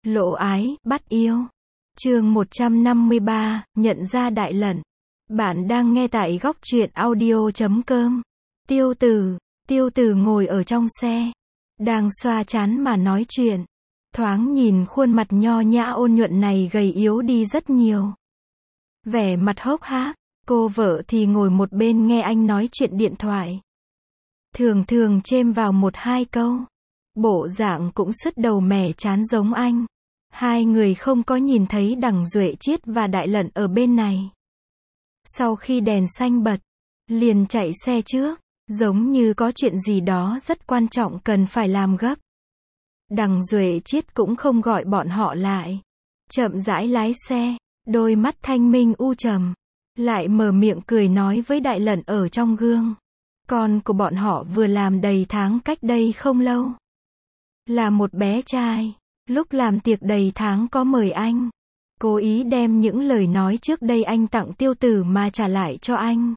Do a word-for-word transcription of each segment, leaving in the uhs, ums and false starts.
Lộ ái, bắt yêu. Chương một trăm năm mươi ba, nhận ra đại lận. Bạn đang nghe tại góc truyện audio chấm com. Tiêu Tử, Tiêu Tử ngồi ở trong xe, đang xoa trán mà nói chuyện. Thoáng nhìn khuôn mặt nho nhã ôn nhuận này gầy yếu đi rất nhiều. Vẻ mặt hốc hác, cô vợ thì ngồi một bên nghe anh nói chuyện điện thoại. Thường thường chêm vào một hai câu. Bộ dạng cũng sứt đầu mẻ chán giống anh. Hai người không có nhìn thấy Đằng Duệ Chiết và Đại Lận ở bên này. Sau khi đèn xanh bật, liền chạy xe trước, giống như có chuyện gì đó rất quan trọng cần phải làm gấp. Đằng Duệ Chiết cũng không gọi bọn họ lại, chậm rãi lái xe, đôi mắt thanh minh u trầm, lại mở miệng cười nói với Đại Lận ở trong gương. Con của bọn họ vừa làm đầy tháng cách đây không lâu. Là một bé trai, lúc làm tiệc đầy tháng có mời anh. Cố ý đem những lời nói trước đây anh tặng Tiêu Tử mà trả lại cho anh.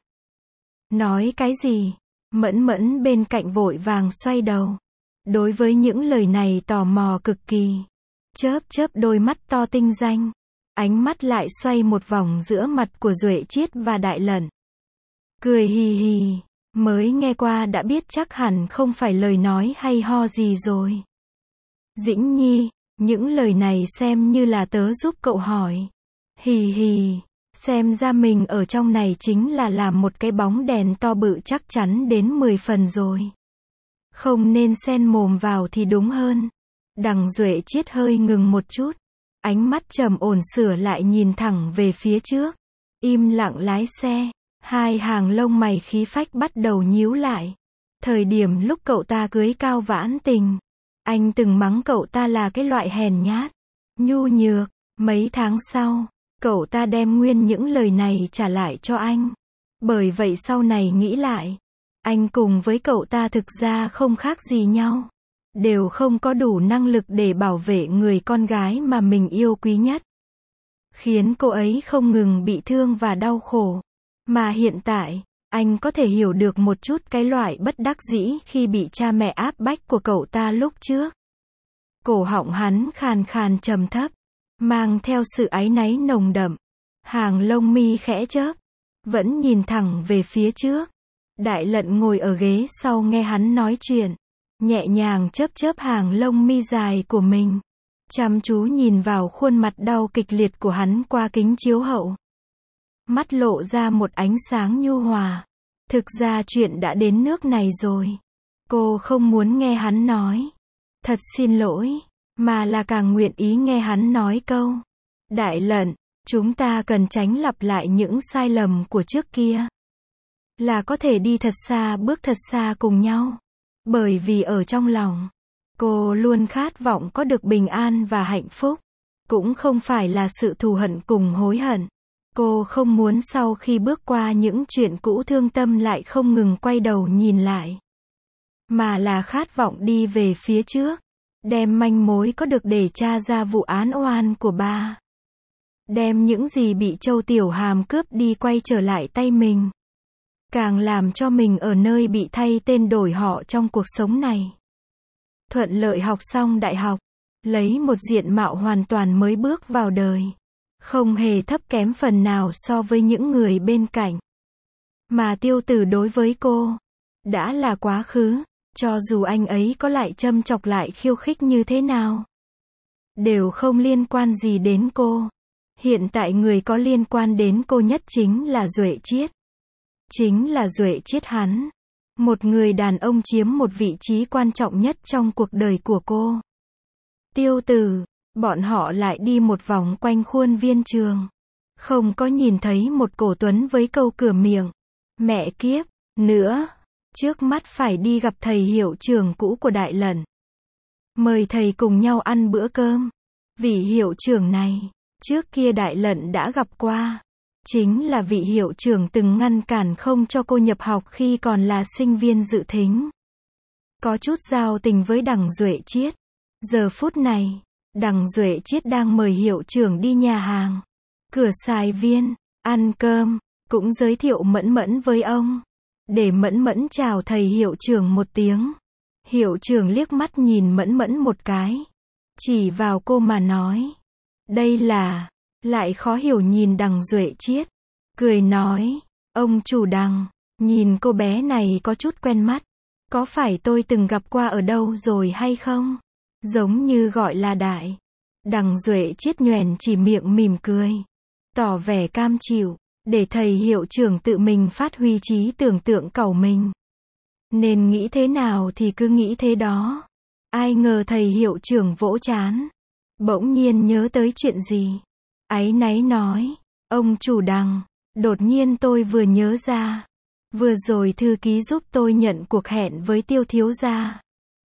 Nói cái gì? Mẫn Mẫn bên cạnh vội vàng xoay đầu. Đối với những lời này tò mò cực kỳ. Chớp chớp đôi mắt to tinh danh. Ánh mắt lại xoay một vòng giữa mặt của Duệ Chiết và Đại Lận. Cười hì hì. Mới nghe qua đã biết chắc hẳn không phải lời nói hay ho gì rồi. Dĩnh Nhi, những lời này xem như là tớ giúp cậu hỏi. Hì hì, xem ra mình ở trong này chính là làm một cái bóng đèn to bự chắc chắn đến mười phần rồi. Không nên xen mồm vào thì đúng hơn. Đằng Duệ Chiết hơi ngừng một chút. Ánh mắt trầm ổn sửa lại nhìn thẳng về phía trước. Im lặng lái xe. Hai hàng lông mày khí phách bắt đầu nhíu lại. Thời điểm lúc cậu ta cưới Cao Vãn Tình, anh từng mắng cậu ta là cái loại hèn nhát, nhu nhược. Mấy tháng sau, cậu ta đem nguyên những lời này trả lại cho anh. Bởi vậy sau này nghĩ lại, anh cùng với cậu ta thực ra không khác gì nhau. Đều không có đủ năng lực để bảo vệ người con gái mà mình yêu quý nhất. Khiến cô ấy không ngừng bị thương và đau khổ. Mà hiện tại, anh có thể hiểu được một chút cái loại bất đắc dĩ khi bị cha mẹ áp bách của cậu ta lúc trước. Cổ họng hắn khàn khàn trầm thấp, mang theo sự áy náy nồng đậm. Hàng lông mi khẽ chớp, vẫn nhìn thẳng về phía trước. Đại Lận ngồi ở ghế sau nghe hắn nói chuyện, nhẹ nhàng chớp chớp hàng lông mi dài của mình, chăm chú nhìn vào khuôn mặt đau kịch liệt của hắn qua kính chiếu hậu. Mắt lộ ra một ánh sáng nhu hòa. Thực ra chuyện đã đến nước này rồi. Cô không muốn nghe hắn nói thật xin lỗi, mà là càng nguyện ý nghe hắn nói câu: Đại Lận, chúng ta cần tránh lặp lại những sai lầm của trước kia. Là có thể đi thật xa, bước thật xa cùng nhau. Bởi vì ở trong lòng, cô luôn khát vọng có được bình an và hạnh phúc. Cũng không phải là sự thù hận cùng hối hận. Cô không muốn sau khi bước qua những chuyện cũ thương tâm lại không ngừng quay đầu nhìn lại. Mà là khát vọng đi về phía trước. Đem manh mối có được để tra ra vụ án oan của ba. Đem những gì bị Châu Tiểu Hàm cướp đi quay trở lại tay mình. Càng làm cho mình ở nơi bị thay tên đổi họ trong cuộc sống này. Thuận lợi học xong đại học. Lấy một diện mạo hoàn toàn mới bước vào đời. Không hề thấp kém phần nào so với những người bên cạnh. Mà Tiêu Tử đối với cô đã là quá khứ. Cho dù anh ấy có lại châm chọc lại khiêu khích như thế nào, đều không liên quan gì đến cô. Hiện tại người có liên quan đến cô nhất chính là Duệ Chiết. Chính là Duệ Chiết hắn. Một người đàn ông chiếm một vị trí quan trọng nhất trong cuộc đời của cô. Tiêu Tử. Bọn họ lại đi một vòng quanh khuôn viên trường. Không có nhìn thấy một cổ tuấn với câu cửa miệng: Mẹ kiếp, nữa. Trước mắt phải đi gặp thầy hiệu trưởng cũ của Đại Lận. Mời thầy cùng nhau ăn bữa cơm. Vị hiệu trưởng này, trước kia Đại Lận đã gặp qua. Chính là vị hiệu trưởng từng ngăn cản không cho cô nhập học khi còn là sinh viên dự thính. Có chút giao tình với Đằng Duệ Chiết. Giờ phút này, Đằng Duệ Chiết đang mời hiệu trưởng đi nhà hàng, cửa xài viên, ăn cơm, cũng giới thiệu Mẫn Mẫn với ông. Để Mẫn Mẫn chào thầy hiệu trưởng một tiếng. Hiệu trưởng liếc mắt nhìn Mẫn Mẫn một cái. chỉ vào cô mà nói. Đây là, lại khó hiểu nhìn Đằng Duệ Chiết, cười nói, ông chủ Đằng, nhìn cô bé này có chút quen mắt, có phải tôi từng gặp qua ở đâu rồi hay không? Giống như gọi là Đại. Đằng Duệ Chiết nhoẻn chỉ miệng mỉm cười, tỏ vẻ cam chịu, để thầy hiệu trưởng tự mình phát huy trí tưởng tượng cẩu mình. Nên nghĩ thế nào thì cứ nghĩ thế đó. Ai ngờ thầy hiệu trưởng vỗ trán, bỗng nhiên nhớ tới chuyện gì. Áy náy nói, ông chủ Đằng, đột nhiên tôi vừa nhớ ra. Vừa rồi thư ký giúp tôi nhận cuộc hẹn với Tiêu thiếu gia.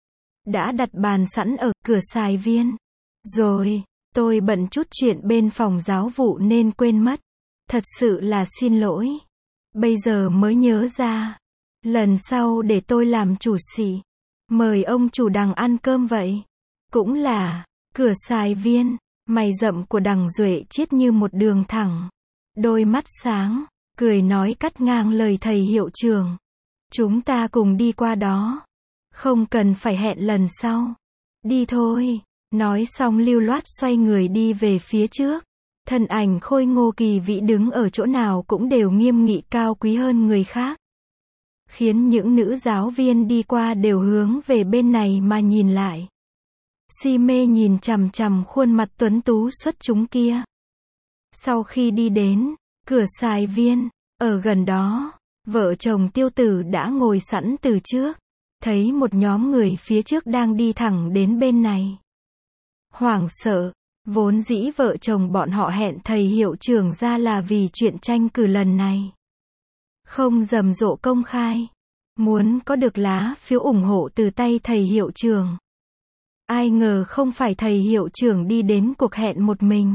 Đã đặt bàn sẵn ở cửa xài viên. Rồi, tôi bận chút chuyện bên phòng giáo vụ nên quên mất. Thật sự là xin lỗi. Bây giờ mới nhớ ra. Lần sau để tôi làm chủ xỉ. Mời ông chủ Đằng ăn cơm vậy. Cũng là, cửa xài viên, mày rậm của Đằng Duệ Chiết như một đường thẳng. Đôi mắt sáng, cười nói cắt ngang lời thầy hiệu trưởng. Chúng ta cùng đi qua đó. Không cần phải hẹn lần sau. Đi thôi. Nói xong lưu loát xoay người đi về phía trước. Thân ảnh khôi ngô kỳ vĩ đứng ở chỗ nào cũng đều nghiêm nghị cao quý hơn người khác. Khiến những nữ giáo viên đi qua đều hướng về bên này mà nhìn lại. Si mê nhìn chằm chằm khuôn mặt tuấn tú xuất chúng kia. Sau khi đi đến cửa xài viên, ở gần đó, vợ chồng Tiêu Tử đã ngồi sẵn từ trước. Thấy một nhóm người phía trước đang đi thẳng đến bên này. Hoảng sợ, vốn dĩ vợ chồng bọn họ hẹn thầy hiệu trưởng ra là vì chuyện tranh cử lần này. Không rầm rộ công khai. Muốn có được lá phiếu ủng hộ từ tay thầy hiệu trưởng. Ai ngờ không phải thầy hiệu trưởng đi đến cuộc hẹn một mình.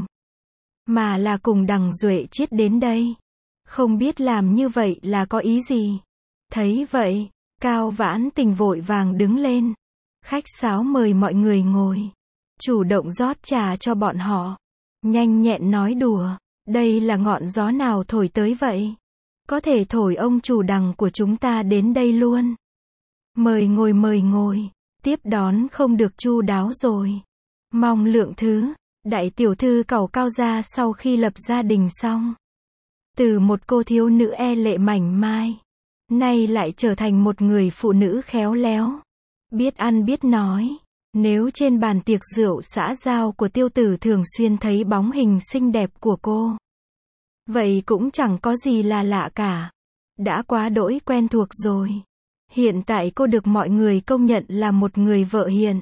Mà là cùng Đằng Duệ Chiết đến đây. Không biết làm như vậy là có ý gì. Thấy vậy, Cao Vãn Tình vội vàng đứng lên. Khách sáo mời mọi người ngồi. Chủ động rót trà cho bọn họ. Nhanh nhẹn nói đùa. Đây là ngọn gió nào thổi tới vậy? Có thể thổi ông chủ Đằng của chúng ta đến đây luôn. Mời ngồi mời ngồi. Tiếp đón không được chu đáo rồi. Mong lượng thứ. Đại tiểu thư Cẩu Cao gia sau khi lập gia đình xong. Từ một cô thiếu nữ e lệ mảnh mai. Nay lại trở thành một người phụ nữ khéo léo. Biết ăn biết nói. Nếu trên bàn tiệc rượu xã giao của Tiêu Tử thường xuyên thấy bóng hình xinh đẹp của cô. Vậy cũng chẳng có gì là lạ cả. Đã quá đỗi quen thuộc rồi. Hiện tại cô được mọi người công nhận là một người vợ hiền.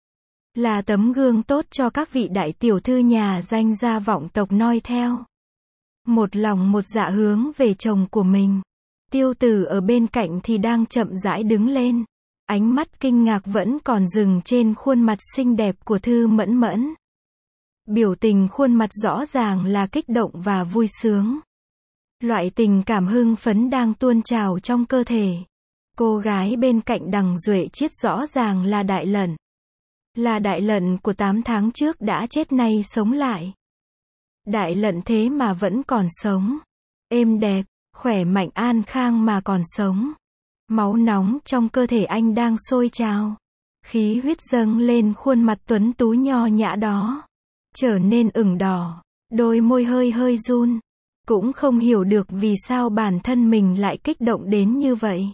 Là tấm gương tốt cho các vị đại tiểu thư nhà danh gia vọng tộc noi theo. Một lòng một dạ hướng về chồng của mình. Tiêu Tử ở bên cạnh thì đang chậm rãi đứng lên. Ánh mắt kinh ngạc vẫn còn dừng trên khuôn mặt xinh đẹp của Thư Mẫn Mẫn. Biểu tình khuôn mặt rõ ràng là kích động và vui sướng. Loại tình cảm hưng phấn đang tuôn trào trong cơ thể. Cô gái bên cạnh Đằng Duệ Chiết rõ ràng là Đại Lận. Là Đại Lận của tám tháng trước đã chết nay sống lại. Đại Lận thế mà vẫn còn sống. Êm đẹp, khỏe mạnh an khang mà còn sống. Máu nóng trong cơ thể anh đang sôi trào. Khí huyết dâng lên khuôn mặt tuấn tú nho nhã đó. Trở nên ửng đỏ. Đôi môi hơi hơi run. Cũng không hiểu được vì sao bản thân mình lại kích động đến như vậy.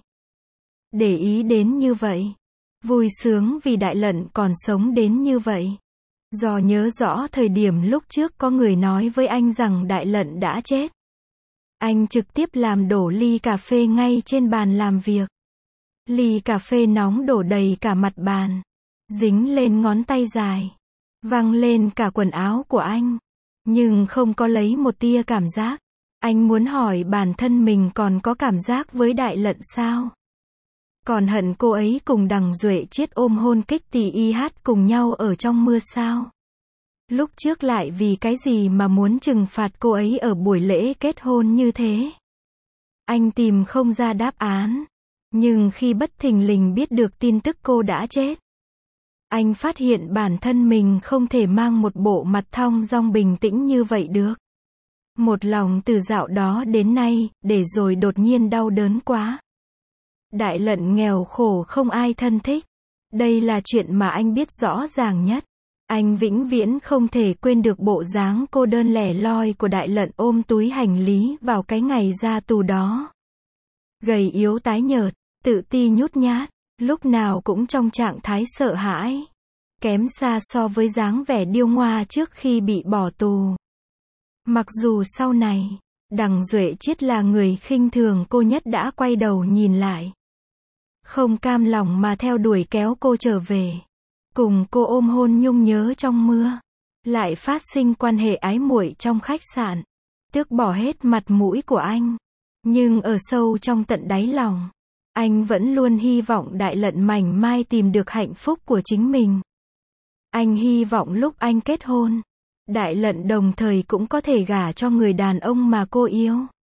Để ý đến như vậy. Vui sướng vì Đại Lận còn sống đến như vậy. Do nhớ rõ thời điểm lúc trước có người nói với anh rằng Đại Lận đã chết. Anh trực tiếp làm đổ ly cà phê ngay trên bàn làm việc. Ly cà phê nóng đổ đầy cả mặt bàn. Dính lên ngón tay dài. Văng lên cả quần áo của anh. Nhưng không có lấy một tia cảm giác. Anh muốn hỏi bản thân mình còn có cảm giác với Đại Lận sao? Còn hận cô ấy cùng Đằng Duệ Chiết ôm hôn kích tì y hát cùng nhau ở trong mưa sao? Lúc trước lại vì cái gì mà muốn trừng phạt cô ấy ở buổi lễ kết hôn như thế? Anh tìm không ra đáp án. Nhưng khi bất thình lình biết được tin tức cô đã chết, anh phát hiện bản thân mình không thể mang một bộ mặt thong dong bình tĩnh như vậy được. Một lòng từ dạo đó đến nay, để rồi đột nhiên đau đớn quá. Đại Lận nghèo khổ không ai thân thích. Đây là chuyện mà anh biết rõ ràng nhất. Anh vĩnh viễn không thể quên được bộ dáng cô đơn lẻ loi của Đại Lận ôm túi hành lý vào cái ngày ra tù đó. Gầy yếu tái nhợt, tự ti nhút nhát, lúc nào cũng trong trạng thái sợ hãi. Kém xa so với dáng vẻ điêu ngoa trước khi bị bỏ tù. Mặc dù sau này, Đằng Duệ Chiết là người khinh thường cô nhất đã quay đầu nhìn lại. Không cam lòng mà theo đuổi kéo cô trở về. Cùng cô ôm hôn nhung nhớ trong mưa. Lại phát sinh quan hệ ái muội trong khách sạn. Tước bỏ hết mặt mũi của anh. Nhưng ở sâu trong tận đáy lòng, anh vẫn luôn hy vọng Đại Lận mảnh mai tìm được hạnh phúc của chính mình. Anh hy vọng lúc anh kết hôn, Đại Lận đồng thời cũng có thể gả cho người đàn ông mà cô yêu.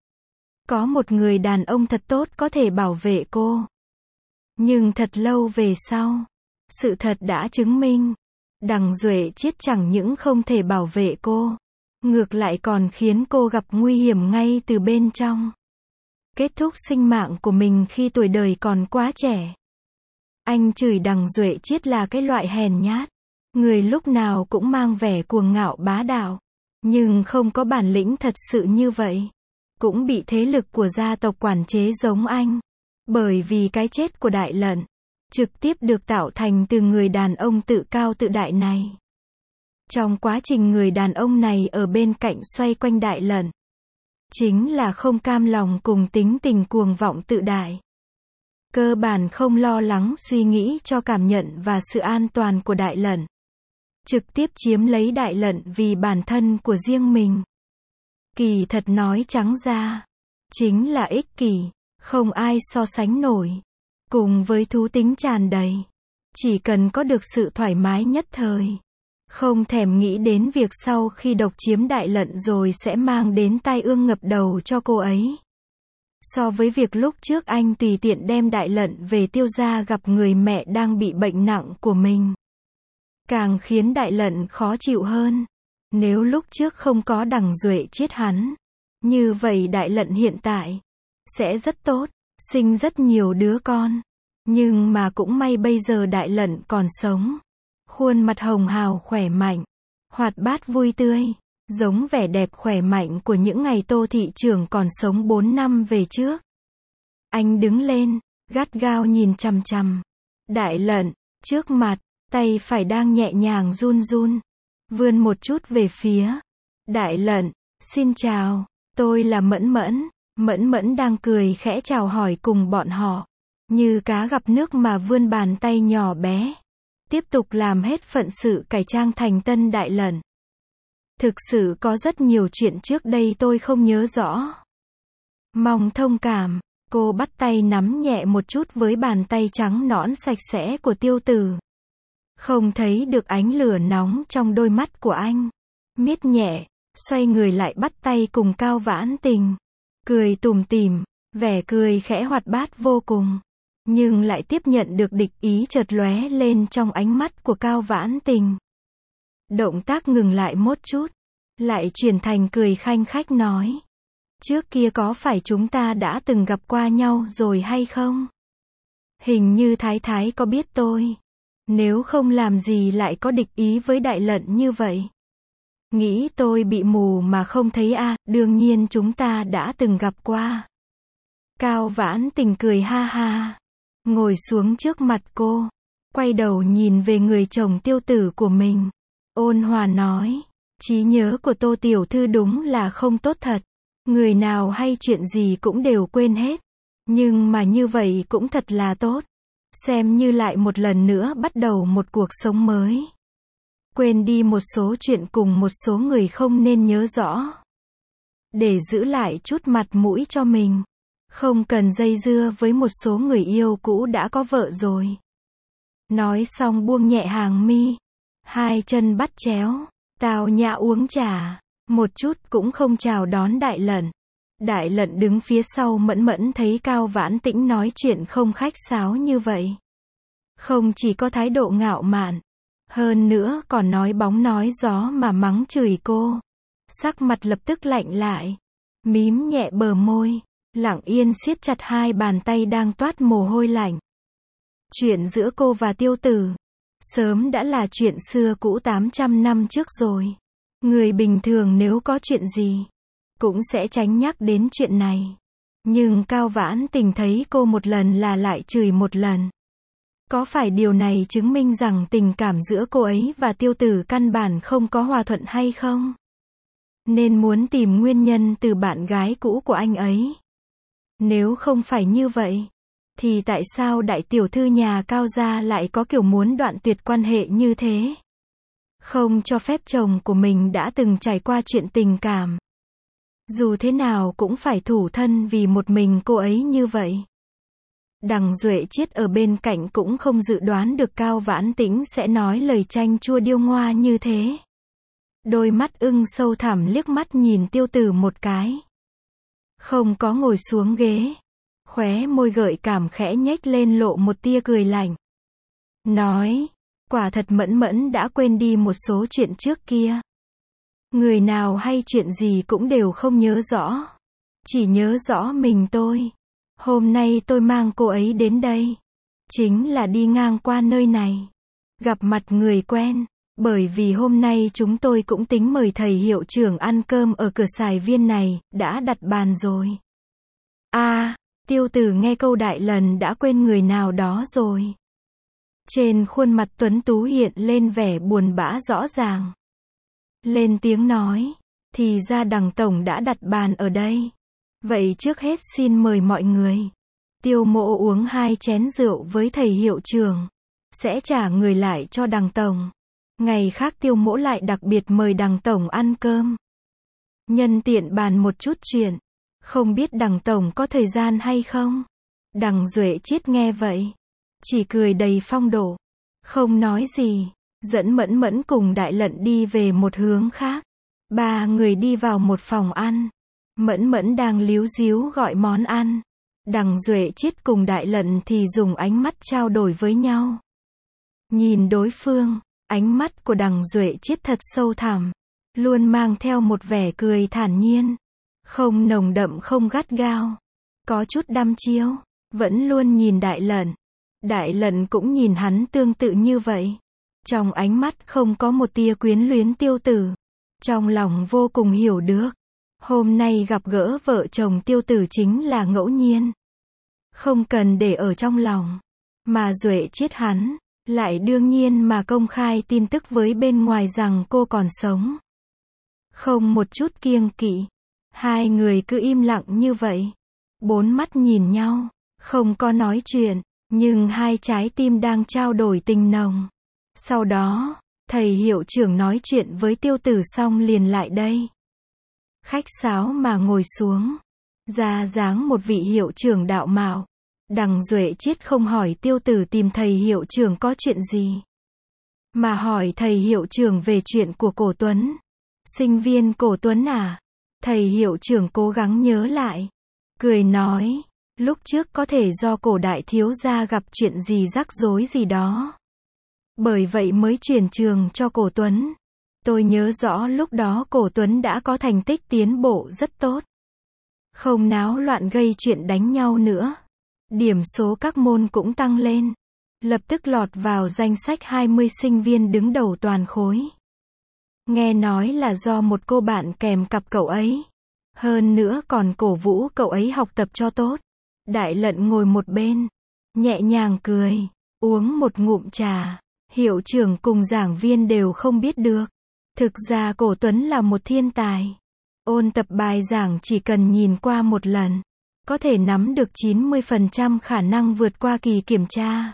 Có một người đàn ông thật tốt có thể bảo vệ cô. Nhưng thật lâu về sau, sự thật đã chứng minh, Đằng Duệ Chiết chẳng những không thể bảo vệ cô, ngược lại còn khiến cô gặp nguy hiểm ngay từ bên trong. Kết thúc sinh mạng của mình khi tuổi đời còn quá trẻ. Anh chửi Đằng Duệ Chiết là cái loại hèn nhát. Người lúc nào cũng mang vẻ cuồng ngạo bá đạo. Nhưng không có bản lĩnh thật sự như vậy. Cũng bị thế lực của gia tộc quản chế giống anh. Bởi vì cái chết của Đại Lận trực tiếp được tạo thành từ người đàn ông tự cao tự đại này. Trong quá trình người đàn ông này ở bên cạnh xoay quanh Đại Lận, chính là không cam lòng cùng tính tình cuồng vọng tự đại. Cơ bản không lo lắng suy nghĩ cho cảm nhận và sự an toàn của Đại Lận. Trực tiếp chiếm lấy Đại Lận vì bản thân của riêng mình. Kỳ thật nói trắng ra, chính là ích kỷ, không ai so sánh nổi. Cùng với thú tính tràn đầy, chỉ cần có được sự thoải mái nhất thời. Không thèm nghĩ đến việc sau khi độc chiếm Đại Lận rồi sẽ mang đến tai ương ngập đầu cho cô ấy. So với việc lúc trước anh tùy tiện đem Đại Lận về Tiêu gia gặp người mẹ đang bị bệnh nặng của mình, càng khiến Đại Lận khó chịu hơn. Nếu lúc trước không có Đằng Duệ Chiết hắn, như vậy Đại Lận hiện tại sẽ rất tốt, sinh rất nhiều đứa con. Nhưng mà cũng may bây giờ Đại Lận còn sống. Khuôn mặt hồng hào khỏe mạnh, hoạt bát vui tươi, giống vẻ đẹp khỏe mạnh của những ngày Tô thị trưởng còn sống bốn năm về trước. Anh đứng lên, gắt gao nhìn chằm chằm Đại Lận trước mặt, tay phải đang nhẹ nhàng run run, vươn một chút về phía Đại Lận. Xin chào, tôi là Mẫn Mẫn. Mẫn Mẫn đang cười khẽ chào hỏi cùng bọn họ, như cá gặp nước mà vươn bàn tay nhỏ bé. Tiếp tục làm hết phận sự cải trang thành tân Đại Lận. Thực sự có rất nhiều chuyện trước đây tôi không nhớ rõ. Mong thông cảm. Cô bắt tay nắm nhẹ một chút với bàn tay trắng nõn sạch sẽ của Tiêu Tử. Không thấy được ánh lửa nóng trong đôi mắt của anh. Miết nhẹ, xoay người lại bắt tay cùng Cao Vãn Tình. Cười tủm tỉm, vẻ cười khẽ hoạt bát vô cùng. Nhưng lại tiếp nhận được địch ý chợt lóe lên trong ánh mắt của Cao Vãn Tình. Động tác ngừng lại một chút, lại chuyển thành cười khanh khách nói. Trước kia có phải chúng ta đã từng gặp qua nhau rồi hay không? Hình như Thái Thái có biết tôi. Nếu không làm gì lại có địch ý với Đại Lận như vậy? Nghĩ tôi bị mù mà không thấy à, đương nhiên chúng ta đã từng gặp qua. Cao Vãn Tình cười ha ha. Ngồi xuống trước mặt cô, quay đầu nhìn về người chồng Tiêu Tử của mình. Ôn hòa nói, trí nhớ của Tô tiểu thư đúng là không tốt thật. Người nào hay chuyện gì cũng đều quên hết. Nhưng mà như vậy cũng thật là tốt. Xem như lại một lần nữa bắt đầu một cuộc sống mới. Quên đi một số chuyện cùng một số người không nên nhớ rõ. Để giữ lại chút mặt mũi cho mình. Không cần dây dưa với một số người yêu cũ đã có vợ rồi. Nói xong buông nhẹ hàng mi. Hai chân bắt chéo. Tào nhã uống trà. Một chút cũng không chào đón Đại Lận. Đại Lận đứng phía sau Mẫn Mẫn thấy Cao Vãn Tĩnh nói chuyện không khách sáo như vậy. Không chỉ có thái độ ngạo mạn. Hơn nữa còn nói bóng nói gió mà mắng chửi cô. Sắc mặt lập tức lạnh lại. Mím nhẹ bờ môi. Lặng yên siết chặt hai bàn tay đang toát mồ hôi lạnh. Chuyện giữa cô và Tiêu Tử sớm đã là chuyện xưa cũ tám trăm năm trước rồi. Người bình thường nếu có chuyện gì, cũng sẽ tránh nhắc đến chuyện này. Nhưng Cao Vãn Tình thấy cô một lần là lại chửi một lần. Có phải điều này chứng minh rằng tình cảm giữa cô ấy và Tiêu Tử căn bản không có hòa thuận hay không? Nên muốn tìm nguyên nhân từ bạn gái cũ của anh ấy. Nếu không phải như vậy, thì tại sao đại tiểu thư nhà Cao gia lại có kiểu muốn đoạn tuyệt quan hệ như thế? Không cho phép chồng của mình đã từng trải qua chuyện tình cảm. Dù thế nào cũng phải thủ thân vì một mình cô ấy như vậy. Đằng Duệ Chiết ở bên cạnh cũng không dự đoán được Cao Vãn Tĩnh sẽ nói lời chanh chua điêu ngoa như thế. Đôi mắt ưng sâu thẳm liếc mắt nhìn Tiêu Tử một cái. Không có ngồi xuống ghế. Khóe môi gợi cảm khẽ nhếch lên lộ một tia cười lạnh. Nói, quả thật Mẫn Mẫn đã quên đi một số chuyện trước kia. Người nào hay chuyện gì cũng đều không nhớ rõ. Chỉ nhớ rõ mình tôi. Hôm nay tôi mang cô ấy đến đây. Chính là đi ngang qua nơi này. Gặp mặt người quen. Bởi vì hôm nay chúng tôi cũng tính mời thầy hiệu trưởng ăn cơm ở cửa Sài Viên này, đã đặt bàn rồi. À, Tiêu Tử nghe câu đại lần đã quên người nào đó rồi. Trên khuôn mặt tuấn tú hiện lên vẻ buồn bã rõ ràng. Lên tiếng nói, thì ra Đằng tổng đã đặt bàn ở đây. Vậy trước hết xin mời mọi người. Tiêu Mộ uống hai chén rượu với thầy hiệu trưởng. Sẽ trả người lại cho Đằng tổng. Ngày khác Tiêu Mỗ lại đặc biệt mời Đằng tổng ăn cơm. Nhân tiện bàn một chút chuyện. Không biết Đằng tổng có thời gian hay không? Đằng Duệ Chiết nghe vậy. Chỉ cười đầy phong độ. Không nói gì. Dẫn Mẫn Mẫn cùng Đại Lận đi về một hướng khác. Ba người đi vào một phòng ăn. Mẫn Mẫn đang líu díu gọi món ăn. Đằng Duệ Chiết cùng Đại Lận thì dùng ánh mắt trao đổi với nhau. Nhìn đối phương, ánh mắt của Đằng Duệ Chiết thật sâu thẳm, luôn mang theo một vẻ cười thản nhiên, không nồng đậm không gắt gao, có chút đăm chiêu, vẫn luôn nhìn Đại Lận. Đại Lận cũng nhìn hắn tương tự như vậy. Trong ánh mắt không có một tia quyến luyến Tiêu Tử. Trong lòng vô cùng hiểu được. Hôm nay gặp gỡ vợ chồng Tiêu Tử chính là ngẫu nhiên. Không cần để ở trong lòng. Mà Duệ Chiết hắn, lại đương nhiên mà công khai tin tức với bên ngoài rằng cô còn sống. Không một chút kiêng kỵ. Hai người cứ im lặng như vậy. Bốn mắt nhìn nhau. Không có nói chuyện. Nhưng hai trái tim đang trao đổi tình nồng. Sau đó, thầy hiệu trưởng nói chuyện với Tiêu Tử xong liền lại đây. Khách sáo mà ngồi xuống. Ra dáng một vị hiệu trưởng đạo mạo. Đằng Duệ Chiết không hỏi Tiêu Tử tìm thầy hiệu trưởng có chuyện gì. Mà hỏi thầy hiệu trưởng về chuyện của Cổ Tuấn. Sinh viên Cổ Tuấn à? Thầy hiệu trưởng cố gắng nhớ lại. Cười nói, lúc trước có thể do Cổ đại thiếu gia gặp chuyện gì rắc rối gì đó. Bởi vậy mới chuyển trường cho Cổ Tuấn. Tôi nhớ rõ lúc đó Cổ Tuấn đã có thành tích tiến bộ rất tốt. Không náo loạn gây chuyện đánh nhau nữa. Điểm số các môn cũng tăng lên. Lập tức lọt vào danh sách hai mươi sinh viên đứng đầu toàn khối. Nghe nói là do một cô bạn kèm cặp cậu ấy. Hơn nữa còn cổ vũ cậu ấy học tập cho tốt. Đại Lận ngồi một bên. Nhẹ nhàng cười. Uống một ngụm trà. Hiệu trưởng cùng giảng viên đều không biết được. Thực ra Cổ Tuấn là một thiên tài. Ôn tập bài giảng chỉ cần nhìn qua một lần. Có thể nắm được chín mươi phần trăm khả năng vượt qua kỳ kiểm tra.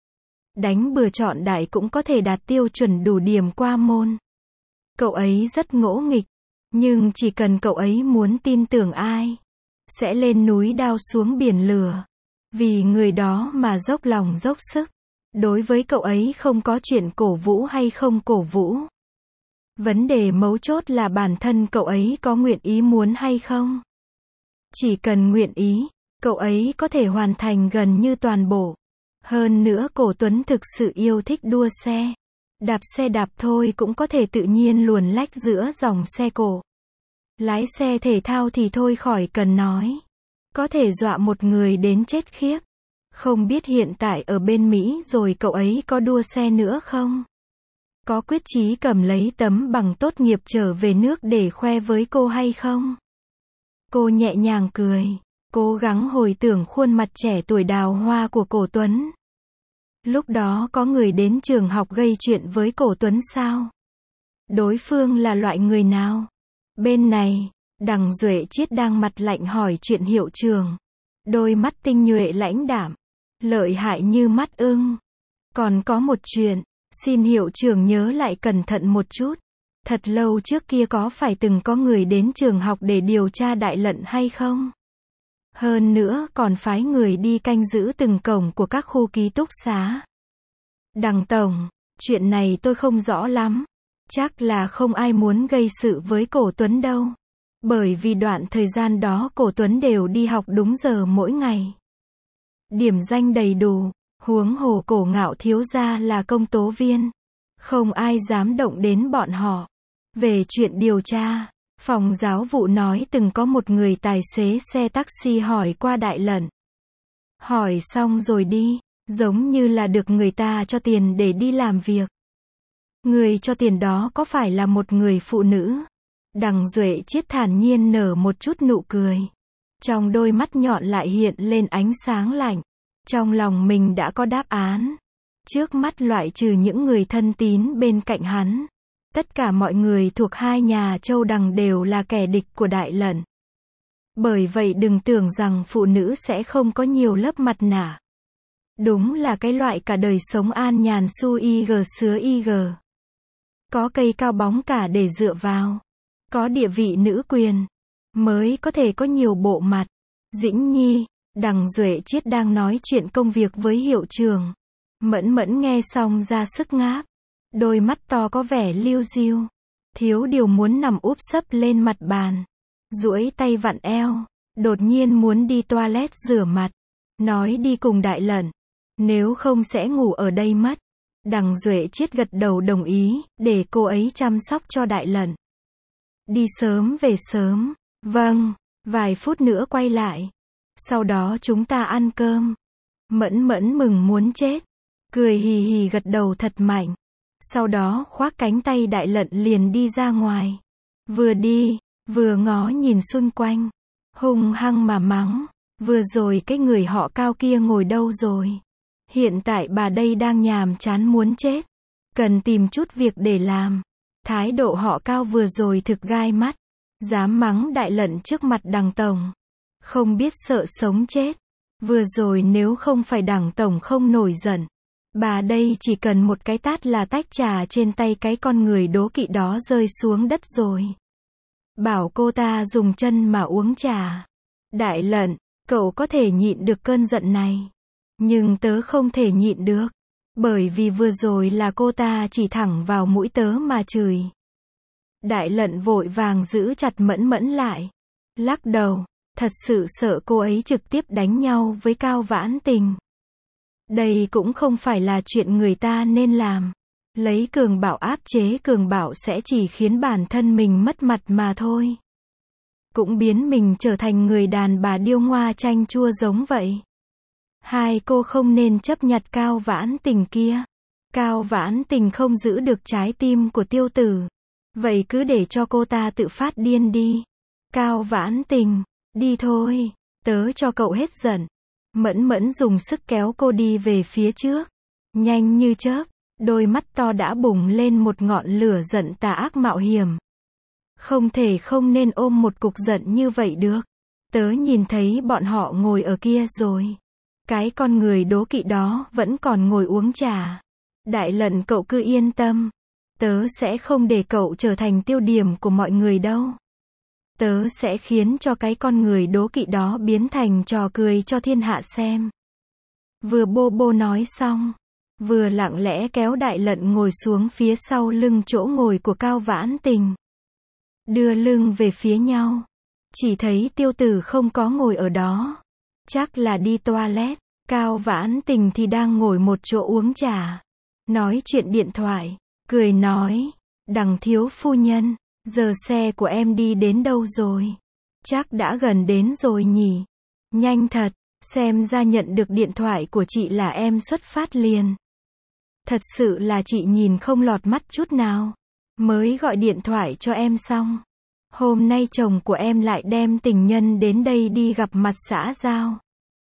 Đánh bừa chọn đại cũng có thể đạt tiêu chuẩn đủ điểm qua môn. Cậu ấy rất ngỗ nghịch. Nhưng chỉ cần cậu ấy muốn tin tưởng ai. Sẽ lên núi đao xuống biển lửa. Vì người đó mà dốc lòng dốc sức. Đối với cậu ấy không có chuyện cổ vũ hay không cổ vũ. Vấn đề mấu chốt là bản thân cậu ấy có nguyện ý muốn hay không. Chỉ cần nguyện ý, cậu ấy có thể hoàn thành gần như toàn bộ. Hơn nữa Cổ Tuấn thực sự yêu thích đua xe. Đạp xe đạp thôi cũng có thể tự nhiên luồn lách giữa dòng xe cổ. Lái xe thể thao thì thôi khỏi cần nói. Có thể dọa một người đến chết khiếp. Không biết hiện tại ở bên Mỹ rồi cậu ấy có đua xe nữa không? Có quyết chí cầm lấy tấm bằng tốt nghiệp trở về nước để khoe với cô hay không? Cô nhẹ nhàng cười, cố gắng hồi tưởng khuôn mặt trẻ tuổi đào hoa của Cổ Tuấn. Lúc đó có người đến trường học gây chuyện với Cổ Tuấn sao? Đối phương là loại người nào? Bên này, Đằng Duệ Chiết đang mặt lạnh hỏi chuyện hiệu trưởng. Đôi mắt tinh nhuệ lãnh đạm, lợi hại như mắt ưng. Còn có một chuyện, xin hiệu trưởng nhớ lại cẩn thận một chút. Thật lâu trước kia có phải từng có người đến trường học để điều tra Đại Lận hay không? Hơn nữa còn phái người đi canh giữ từng cổng của các khu ký túc xá. Đằng tổng, chuyện này tôi không rõ lắm. Chắc là không ai muốn gây sự với Cổ Tuấn đâu. Bởi vì đoạn thời gian đó Cổ Tuấn đều đi học đúng giờ mỗi ngày. Điểm danh đầy đủ, huống hồ Cổ Ngạo thiếu gia là công tố viên. Không ai dám động đến bọn họ. Về chuyện điều tra, phòng giáo vụ nói từng có một người tài xế xe taxi hỏi qua Đại Lận. Hỏi xong rồi đi, giống như là được người ta cho tiền để đi làm việc. Người cho tiền đó có phải là một người phụ nữ? Đằng Duệ Chiết thản nhiên nở một chút nụ cười. Trong đôi mắt nhọn lại hiện lên ánh sáng lạnh. Trong lòng mình đã có đáp án. Trước mắt loại trừ những người thân tín bên cạnh hắn. Tất cả mọi người thuộc hai nhà Châu Đằng đều là kẻ địch của Đại Lận. Bởi vậy đừng tưởng rằng phụ nữ sẽ không có nhiều lớp mặt nạ. Đúng là cái loại cả đời sống an nhàn su ig sứa ig. Có cây cao bóng cả để dựa vào. Có địa vị nữ quyền. Mới có thể có nhiều bộ mặt. Dĩnh Nhi, Đằng Duệ Chiết đang nói chuyện công việc với hiệu trưởng. Mẫn Mẫn nghe xong ra sức ngáp. Đôi mắt to có vẻ liêu diêu. Thiếu điều muốn nằm úp sấp lên mặt bàn. Duỗi tay vặn eo. Đột nhiên muốn đi toilet rửa mặt. Nói đi cùng Đại Lận. Nếu không sẽ ngủ ở đây mất. Đằng Duệ Chiết gật đầu đồng ý, để cô ấy chăm sóc cho Đại Lận. Đi sớm về sớm. Vâng, vài phút nữa quay lại. Sau đó chúng ta ăn cơm. Mẫn Mẫn mừng muốn chết. Cười hì hì gật đầu thật mạnh. Sau đó khoác cánh tay Đại Lận liền đi ra ngoài. Vừa đi, vừa ngó nhìn xung quanh. Hung hăng mà mắng. Vừa rồi cái người họ Cao kia ngồi đâu rồi? Hiện tại bà đây đang nhàm chán muốn chết. Cần tìm chút việc để làm. Thái độ họ Cao vừa rồi thực gai mắt. Dám mắng Đại Lận trước mặt Đằng tổng. Không biết sợ sống chết. Vừa rồi nếu không phải Đằng tổng không nổi giận. Bà đây chỉ cần một cái tát là tách trà trên tay cái con người đố kỵ đó rơi xuống đất rồi. Bảo cô ta dùng chân mà uống trà. Đại Lận, cậu có thể nhịn được cơn giận này. Nhưng tớ không thể nhịn được. Bởi vì vừa rồi là cô ta chỉ thẳng vào mũi tớ mà chửi. Đại Lận vội vàng giữ chặt Mẫn Mẫn lại. Lắc đầu, thật sự sợ cô ấy trực tiếp đánh nhau với Cao Vãn Tình. Đây cũng không phải là chuyện người ta nên làm. Lấy cường bạo áp chế cường bạo sẽ chỉ khiến bản thân mình mất mặt mà thôi. Cũng biến mình trở thành người đàn bà điêu ngoa chanh chua giống vậy. Hai cô không nên chấp nhặt Cao Vãn Tình kia. Cao Vãn Tình không giữ được trái tim của Tiêu Tử. Vậy cứ để cho cô ta tự phát điên đi. Cao Vãn Tình, đi thôi, tớ cho cậu hết giận. Mẫn Mẫn dùng sức kéo cô đi về phía trước. Nhanh như chớp, đôi mắt to đã bùng lên một ngọn lửa giận tà ác mạo hiểm. Không thể không nên ôm một cục giận như vậy được. Tớ nhìn thấy bọn họ ngồi ở kia rồi. Cái con người đố kỵ đó vẫn còn ngồi uống trà. Đại Lận cậu cứ yên tâm. Tớ sẽ không để cậu trở thành tiêu điểm của mọi người đâu. Tớ sẽ khiến cho cái con người đố kỵ đó biến thành trò cười cho thiên hạ xem. Vừa bô bô nói xong, vừa lặng lẽ kéo Đại Lận ngồi xuống phía sau lưng chỗ ngồi của Cao Vãn Tình. Đưa lưng về phía nhau. Chỉ thấy Tiêu Tử không có ngồi ở đó. Chắc là đi toilet. Cao Vãn Tình thì đang ngồi một chỗ uống trà. Nói chuyện điện thoại. Cười nói, Đằng thiếu phu nhân, giờ xe của em đi đến đâu rồi? Chắc đã gần đến rồi nhỉ? Nhanh thật, Xem ra nhận được điện thoại của chị là em xuất phát liền. Thật sự là chị nhìn không lọt mắt chút nào. Mới gọi điện thoại cho em xong. Hôm nay chồng của em lại đem tình nhân đến đây đi gặp mặt xã giao.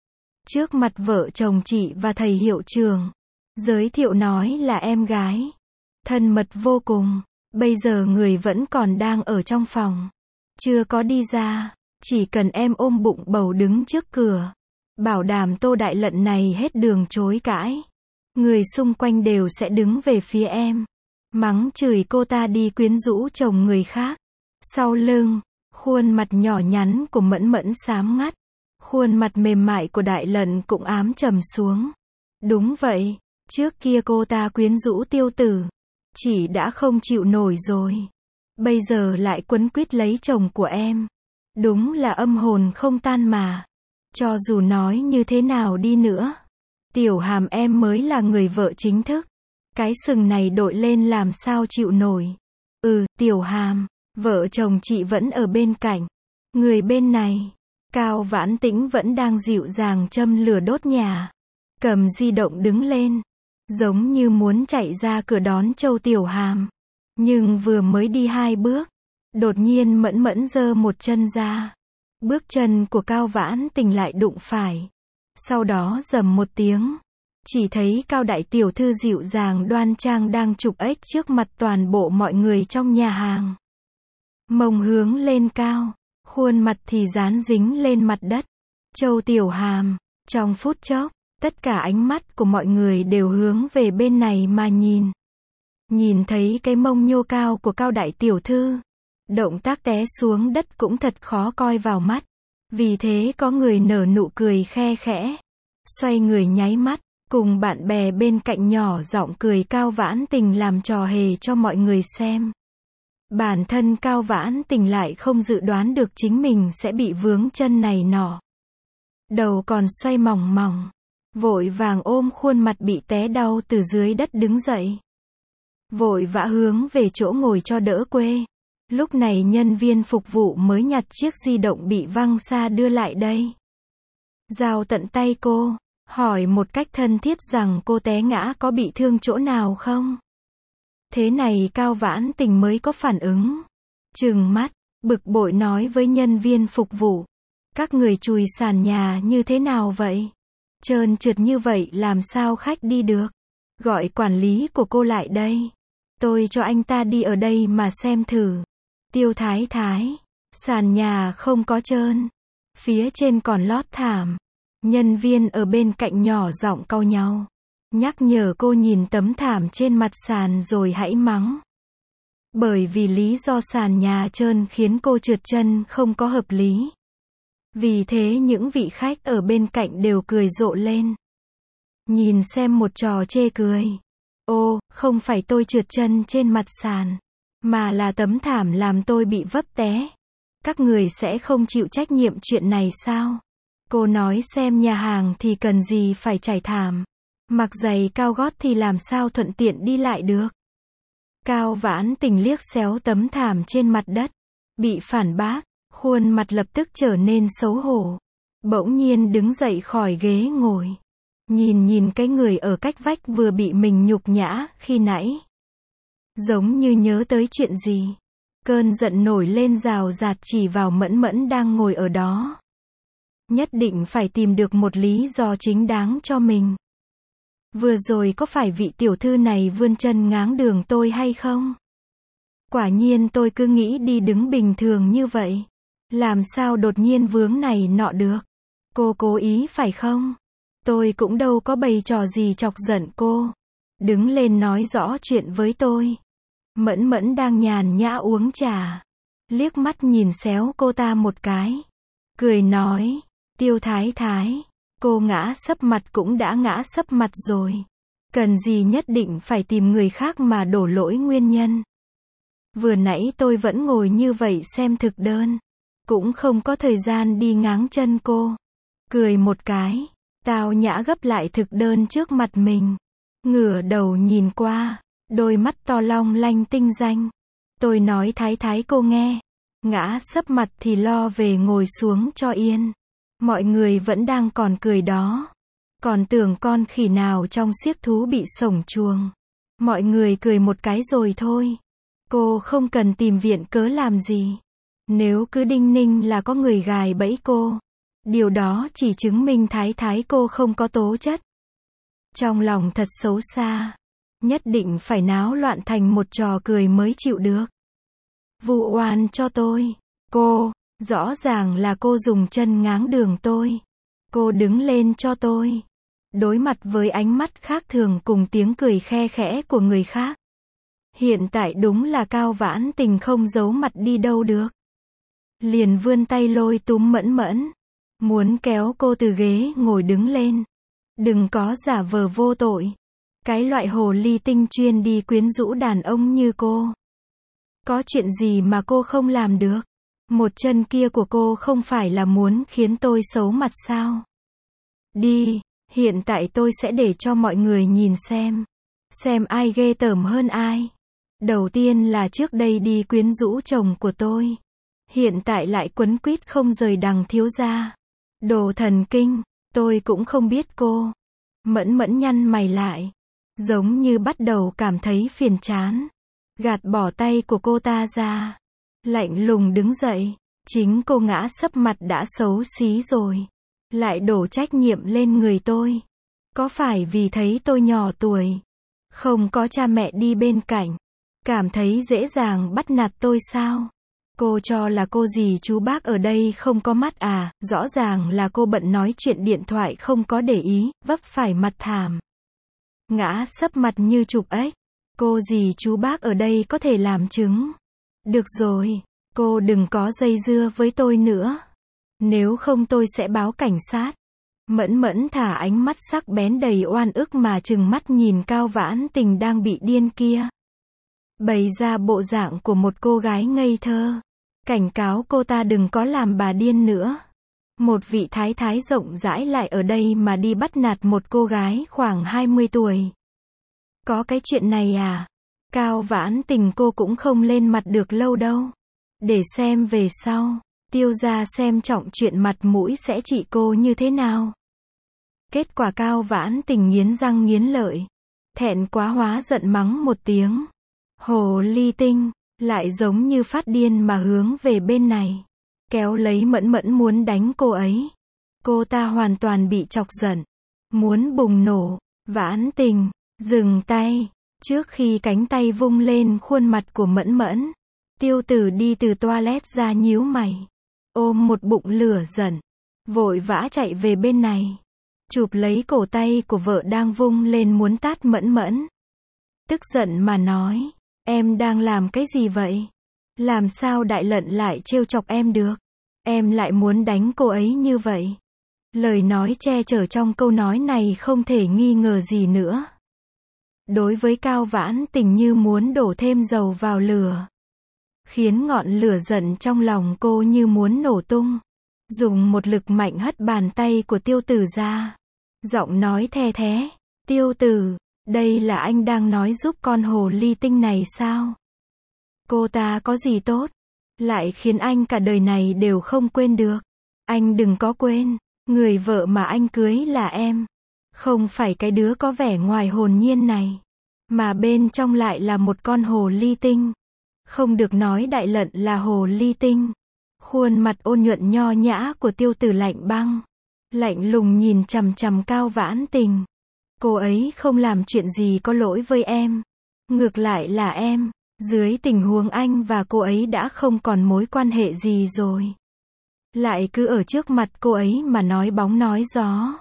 Trước mặt vợ chồng chị và thầy hiệu trưởng. Giới thiệu nói là em gái. Thân mật vô cùng. Bây giờ người vẫn còn đang ở trong phòng. Chưa có đi ra. Chỉ cần em ôm bụng bầu đứng trước cửa. Bảo đảm Tô Đại Lận này hết đường chối cãi. Người xung quanh đều sẽ đứng về phía em. Mắng chửi cô ta đi quyến rũ chồng người khác. Sau lưng, khuôn mặt nhỏ nhắn của Mẫn Mẫn xám ngắt. Khuôn mặt mềm mại của Đại Lận cũng ám trầm xuống. Đúng vậy, trước kia cô ta quyến rũ Tiêu Tử. Chỉ đã không chịu nổi rồi. Bây giờ lại quấn quýt lấy chồng của em. Đúng là âm hồn không tan mà. Cho dù nói như thế nào đi nữa. Tiểu Hàm em mới là người vợ chính thức. Cái sừng này đội lên làm sao chịu nổi. Ừ, Tiểu Hàm, vợ chồng chị vẫn ở bên cạnh. Người bên này, Cao Vãn Tĩnh vẫn đang dịu dàng châm lửa đốt nhà. Cầm di động đứng lên. Giống như muốn chạy ra cửa đón Châu Tiểu Hàm. Nhưng vừa mới đi hai bước. Đột nhiên Mẫn Mẫn giơ một chân ra. Bước chân của Cao Vãn Tình lại đụng phải. Sau đó rầm một tiếng. Chỉ thấy Cao đại tiểu thư dịu dàng đoan trang đang chụp ếch trước mặt toàn bộ mọi người trong nhà hàng. Mông hướng lên cao. Khuôn mặt thì dán dính lên mặt đất. Châu Tiểu Hàm. Trong phút chốc, tất cả ánh mắt của mọi người đều hướng về bên này mà nhìn. Nhìn thấy cái mông nhô cao của Cao đại tiểu thư. Động tác té xuống đất cũng thật khó coi vào mắt. Vì thế có người nở nụ cười khe khẽ. Xoay người nháy mắt, cùng bạn bè bên cạnh nhỏ giọng cười Cao Vãn Tình làm trò hề cho mọi người xem. Bản thân Cao Vãn Tình lại không dự đoán được chính mình sẽ bị vướng chân này nọ. Đầu còn xoay mỏng mỏng. Vội vàng ôm khuôn mặt bị té đau từ dưới đất đứng dậy. Vội vã hướng về chỗ ngồi cho đỡ quê. Lúc này nhân viên phục vụ mới nhặt chiếc di động bị văng xa đưa lại đây. Giao tận tay cô, hỏi một cách thân thiết rằng cô té ngã có bị thương chỗ nào không? Thế này Cao Vãn Tình mới có phản ứng. Trừng mắt, bực bội nói với nhân viên phục vụ. Các người chùi sàn nhà như thế nào vậy? Trơn trượt như vậy làm sao khách đi được? Gọi quản lý của cô lại đây. Tôi cho anh ta đi ở đây mà xem thử. Tiêu Thái Thái, sàn nhà không có trơn. Phía trên còn lót thảm. Nhân viên ở bên cạnh nhỏ giọng cau nhau. Nhắc nhở cô nhìn tấm thảm trên mặt sàn rồi hãy mắng. Bởi vì lý do sàn nhà trơn khiến cô trượt chân không có hợp lý. Vì thế những vị khách ở bên cạnh đều cười rộ lên. Nhìn xem một trò chê cười. Ô, không phải tôi trượt chân trên mặt sàn. Mà là tấm thảm làm tôi bị vấp té. Các người sẽ không chịu trách nhiệm chuyện này sao? Cô nói xem nhà hàng thì cần gì phải trải thảm. Mặc giày cao gót thì làm sao thuận tiện đi lại được. Cao Vãn Tình liếc xéo tấm thảm trên mặt đất. Bị phản bác, khuôn mặt lập tức trở nên xấu hổ. Bỗng nhiên đứng dậy khỏi ghế ngồi. Nhìn nhìn cái người ở cách vách vừa bị mình nhục nhã khi nãy. Giống như nhớ tới chuyện gì. Cơn giận nổi lên rào rạt chỉ vào Mẫn Mẫn đang ngồi ở đó. Nhất định phải tìm được một lý do chính đáng cho mình. Vừa rồi có phải vị tiểu thư này vươn chân ngáng đường tôi hay không? Quả nhiên tôi cứ nghĩ đi đứng bình thường như vậy. Làm sao đột nhiên vướng này nọ được? Cô cố ý phải không? Tôi cũng đâu có bày trò gì chọc giận cô. Đứng lên nói rõ chuyện với tôi. Mẫn Mẫn đang nhàn nhã uống trà. Liếc mắt nhìn xéo cô ta một cái. Cười nói, Tiêu Thái Thái, cô ngã sấp mặt cũng đã ngã sấp mặt rồi. Cần gì nhất định phải tìm người khác mà đổ lỗi nguyên nhân. Vừa nãy tôi vẫn ngồi như vậy xem thực đơn. Cũng không có thời gian đi ngáng chân cô. Cười một cái, tao nhã gấp lại thực đơn trước mặt mình. Ngửa đầu nhìn qua, đôi mắt to long lanh tinh danh. Tôi nói Thái Thái cô nghe. Ngã sấp mặt thì lo về ngồi xuống cho yên. Mọi người vẫn đang còn cười đó. Còn tưởng con khỉ nào trong xiếc thú bị sổng chuồng. Mọi người cười một cái rồi thôi. Cô không cần tìm viện cớ làm gì. Nếu cứ đinh ninh là có người gài bẫy cô. Điều đó chỉ chứng minh thái thái cô không có tố chất. Trong lòng thật xấu xa. Nhất định phải náo loạn thành một trò cười mới chịu được. Vụ oan cho tôi. Cô, rõ ràng là cô dùng chân ngáng đường tôi. Cô đứng lên cho tôi. Đối mặt với ánh mắt khác thường cùng tiếng cười khe khẽ của người khác. Hiện tại đúng là Cao Vãn Tình không giấu mặt đi đâu được. Liền vươn tay lôi túm Mẫn Mẫn. Muốn kéo cô từ ghế ngồi đứng lên. Đừng có giả vờ vô tội. Cái loại hồ ly tinh chuyên đi quyến rũ đàn ông như cô. Có chuyện gì mà cô không làm được? Một chân kia của cô không phải là muốn khiến tôi xấu mặt sao? Đi, hiện tại tôi sẽ để cho mọi người nhìn xem. Xem ai ghê tởm hơn ai. Đầu tiên là trước đây đi quyến rũ chồng của tôi. Hiện tại lại quấn quýt không rời đằng thiếu gia. Đồ thần kinh, tôi cũng không biết cô. Mẫn Mẫn nhăn mày lại. Giống như bắt đầu cảm thấy phiền chán. Gạt bỏ tay của cô ta ra. Lạnh lùng đứng dậy. Chính cô ngã sấp mặt đã xấu xí rồi. Lại đổ trách nhiệm lên người tôi. Có phải vì thấy tôi nhỏ tuổi, không có cha mẹ đi bên cạnh, cảm thấy dễ dàng bắt nạt tôi sao? Cô cho là cô dì chú bác ở đây không có mắt à? Rõ ràng là cô bận nói chuyện điện thoại không có để ý, vấp phải mặt thảm. Ngã sấp mặt như chụp ếch. Cô dì chú bác ở đây có thể làm chứng. Được rồi, cô đừng có dây dưa với tôi nữa. Nếu không tôi sẽ báo cảnh sát. Mẫn Mẫn thả ánh mắt sắc bén đầy oan ức mà trừng mắt nhìn Cao Vãn Tình đang bị điên kia. Bày ra bộ dạng của một cô gái ngây thơ. Cảnh cáo cô ta đừng có làm bà điên nữa. Một vị thái thái rộng rãi lại ở đây mà đi bắt nạt một cô gái khoảng hai mươi tuổi. Có cái chuyện này à? Cao Vãn Tình cô cũng không lên mặt được lâu đâu. Để xem về sau. Tiêu gia xem trọng chuyện mặt mũi sẽ trị cô như thế nào. Kết quả Cao Vãn Tình nghiến răng nghiến lợi. Thẹn quá hóa giận mắng một tiếng. Hồ ly tinh, lại giống như phát điên mà hướng về bên này. Kéo lấy Mẫn Mẫn muốn đánh cô ấy. Cô ta hoàn toàn bị chọc giận. Muốn bùng nổ. Vãn Tình, dừng tay. Trước khi cánh tay vung lên khuôn mặt của Mẫn Mẫn. Tiêu Tử đi từ toilet ra nhíu mày. Ôm một bụng lửa giận. Vội vã chạy về bên này. Chụp lấy cổ tay của vợ đang vung lên muốn tát Mẫn Mẫn. Tức giận mà nói. Em đang làm cái gì vậy? Làm sao Đại Lận lại trêu chọc em được? Em lại muốn đánh cô ấy như vậy. Lời nói che chở trong câu nói này không thể nghi ngờ gì nữa. Đối với Cao Vãn Tình như muốn đổ thêm dầu vào lửa. Khiến ngọn lửa giận trong lòng cô như muốn nổ tung. Dùng một lực mạnh hất bàn tay của Tiêu Tử ra. Giọng nói the thé. Tiêu Tử, đây là anh đang nói giúp con hồ ly tinh này sao? Cô ta có gì tốt? Lại khiến anh cả đời này đều không quên được. Anh đừng có quên. Người vợ mà anh cưới là em. Không phải cái đứa có vẻ ngoài hồn nhiên này. Mà bên trong lại là một con hồ ly tinh. Không được nói Đại Lận là hồ ly tinh. Khuôn mặt ôn nhuận nho nhã của Tiêu Tử lạnh băng. Lạnh lùng nhìn chằm chằm Cao Vãn Tình. Cô ấy không làm chuyện gì có lỗi với em. Ngược lại là em. Dưới tình huống anh và cô ấy đã không còn mối quan hệ gì rồi. Lại cứ ở trước mặt cô ấy mà nói bóng nói gió.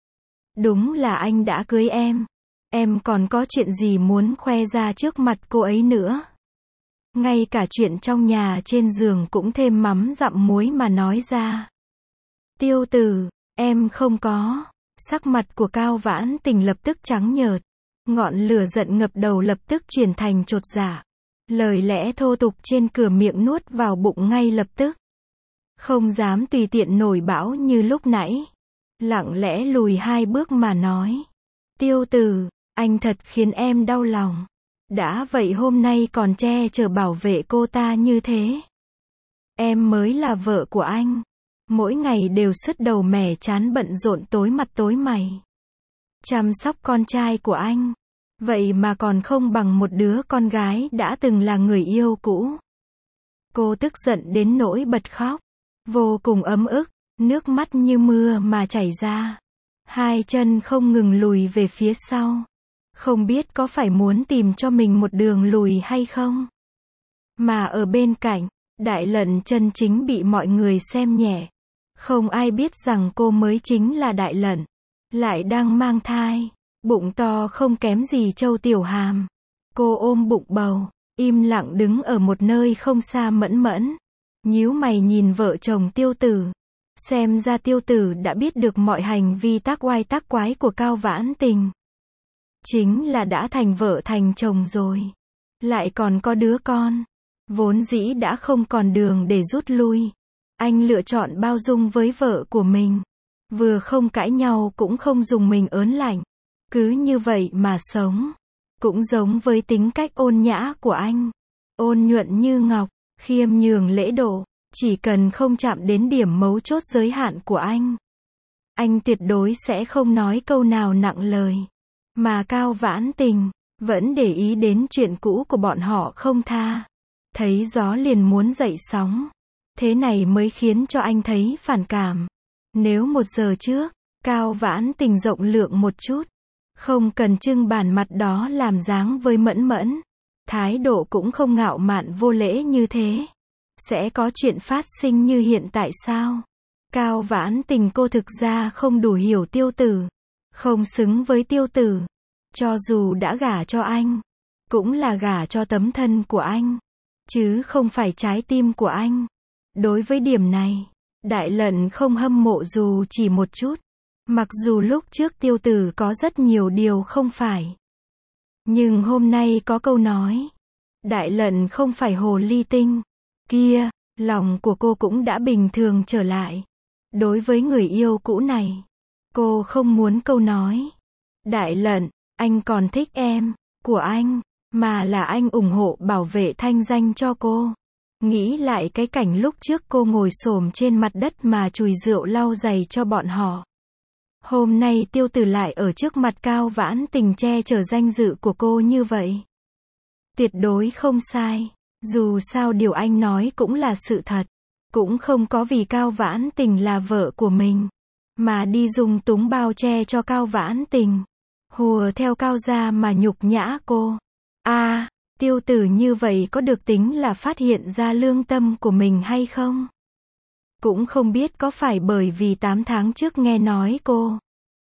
Đúng là anh đã cưới em. Em còn có chuyện gì muốn khoe ra trước mặt cô ấy nữa. Ngay cả chuyện trong nhà trên giường cũng thêm mắm dặm muối mà nói ra. Tiêu Tử, em không có. Sắc mặt của Cao Vãn Tình lập tức trắng nhợt. Ngọn lửa giận ngập đầu lập tức chuyển thành chột dạ. Lời lẽ thô tục trên cửa miệng nuốt vào bụng ngay lập tức. Không dám tùy tiện nổi bão như lúc nãy. Lặng lẽ lùi hai bước mà nói. Tiêu Tử, anh thật khiến em đau lòng. Đã vậy hôm nay còn che chở bảo vệ cô ta như thế. Em mới là vợ của anh. mỗi ngày đều sứt đầu mẻ chán bận rộn tối mặt tối mày. Chăm sóc con trai của anh. Vậy mà còn không bằng một đứa con gái đã từng là người yêu cũ. Cô tức giận đến nỗi bật khóc. Vô cùng ấm ức, nước mắt như mưa mà chảy ra. Hai chân không ngừng lùi về phía sau. Không biết có phải muốn tìm cho mình một đường lùi hay không? Mà ở bên cạnh, Đại Lận chân chính bị mọi người xem nhẹ. Không ai biết rằng cô mới chính là Đại Lận. Lại đang mang thai. Bụng to không kém gì Châu Tiểu Hàm. Cô ôm bụng bầu, im lặng đứng ở một nơi không xa Mẫn Mẫn. Nhíu mày nhìn vợ chồng Tiêu Tử. Xem ra Tiêu Tử đã biết được mọi hành vi tác oai tác quái của Cao Vãn Tình. Chính là đã thành vợ thành chồng rồi. Lại còn có đứa con. Vốn dĩ đã không còn đường để rút lui. Anh lựa chọn bao dung với vợ của mình. Vừa không cãi nhau cũng không dùng mình ớn lạnh. Cứ như vậy mà sống. Cũng giống với tính cách ôn nhã của anh. Ôn nhuận như ngọc, khiêm nhường lễ độ. Chỉ cần không chạm đến điểm mấu chốt giới hạn của anh. Anh tuyệt đối sẽ không nói câu nào nặng lời. Mà Cao Vãn Tình vẫn để ý đến chuyện cũ của bọn họ không tha. Thấy gió liền muốn dậy sóng. Thế này mới khiến cho anh thấy phản cảm. Nếu một giờ trước, Cao Vãn Tình rộng lượng một chút. Không cần trưng bản mặt đó làm dáng với Mẫn Mẫn. Thái độ cũng không ngạo mạn vô lễ như thế. Sẽ có chuyện phát sinh như hiện tại sao? Cao Vãn Tình cô thực ra không đủ hiểu Tiêu Tử. Không xứng với Tiêu Tử. Cho dù đã gả cho anh. Cũng là gả cho tấm thân của anh. Chứ không phải trái tim của anh. Đối với điểm này, Đại Lận không hâm mộ dù chỉ một chút. Mặc dù lúc trước Tiêu Tử có rất nhiều điều không phải. Nhưng hôm nay có câu nói. Đại Lận không phải hồ ly tinh. Kia, lòng của cô cũng đã bình thường trở lại. Đối với người yêu cũ này, cô không muốn câu nói. Đại Lận, anh còn thích em, của anh, mà là anh ủng hộ bảo vệ thanh danh cho cô. Nghĩ lại cái cảnh lúc trước cô ngồi xổm trên mặt đất mà chùi rượu lau giày cho bọn họ. Hôm nay Tiêu Tử lại ở trước mặt Cao Vãn Tình che chở danh dự của cô như vậy. Tuyệt đối không sai. Dù sao điều anh nói cũng là sự thật. Cũng không có vì Cao Vãn Tình là vợ của mình. Mà đi dung túng bao che cho Cao Vãn Tình. Hùa theo Cao gia mà nhục nhã cô. a à, Tiêu Tử như vậy có được tính là phát hiện ra lương tâm của mình hay không? Cũng không biết có phải bởi vì tám tháng trước nghe nói cô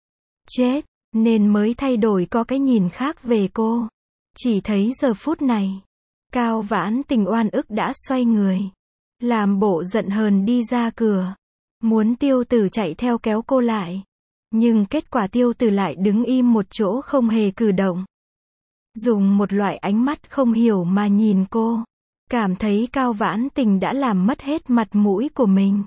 chết, nên mới thay đổi có cái nhìn khác về cô. Chỉ thấy giờ phút này, Cao Vãn Tình oan ức đã xoay người. Làm bộ giận hờn đi ra cửa. Muốn Tiêu Tử chạy theo kéo cô lại. Nhưng kết quả Tiêu Tử lại đứng im một chỗ không hề cử động. Dùng một loại ánh mắt không hiểu mà nhìn cô. Cảm thấy Cao Vãn Tình đã làm mất hết mặt mũi của mình.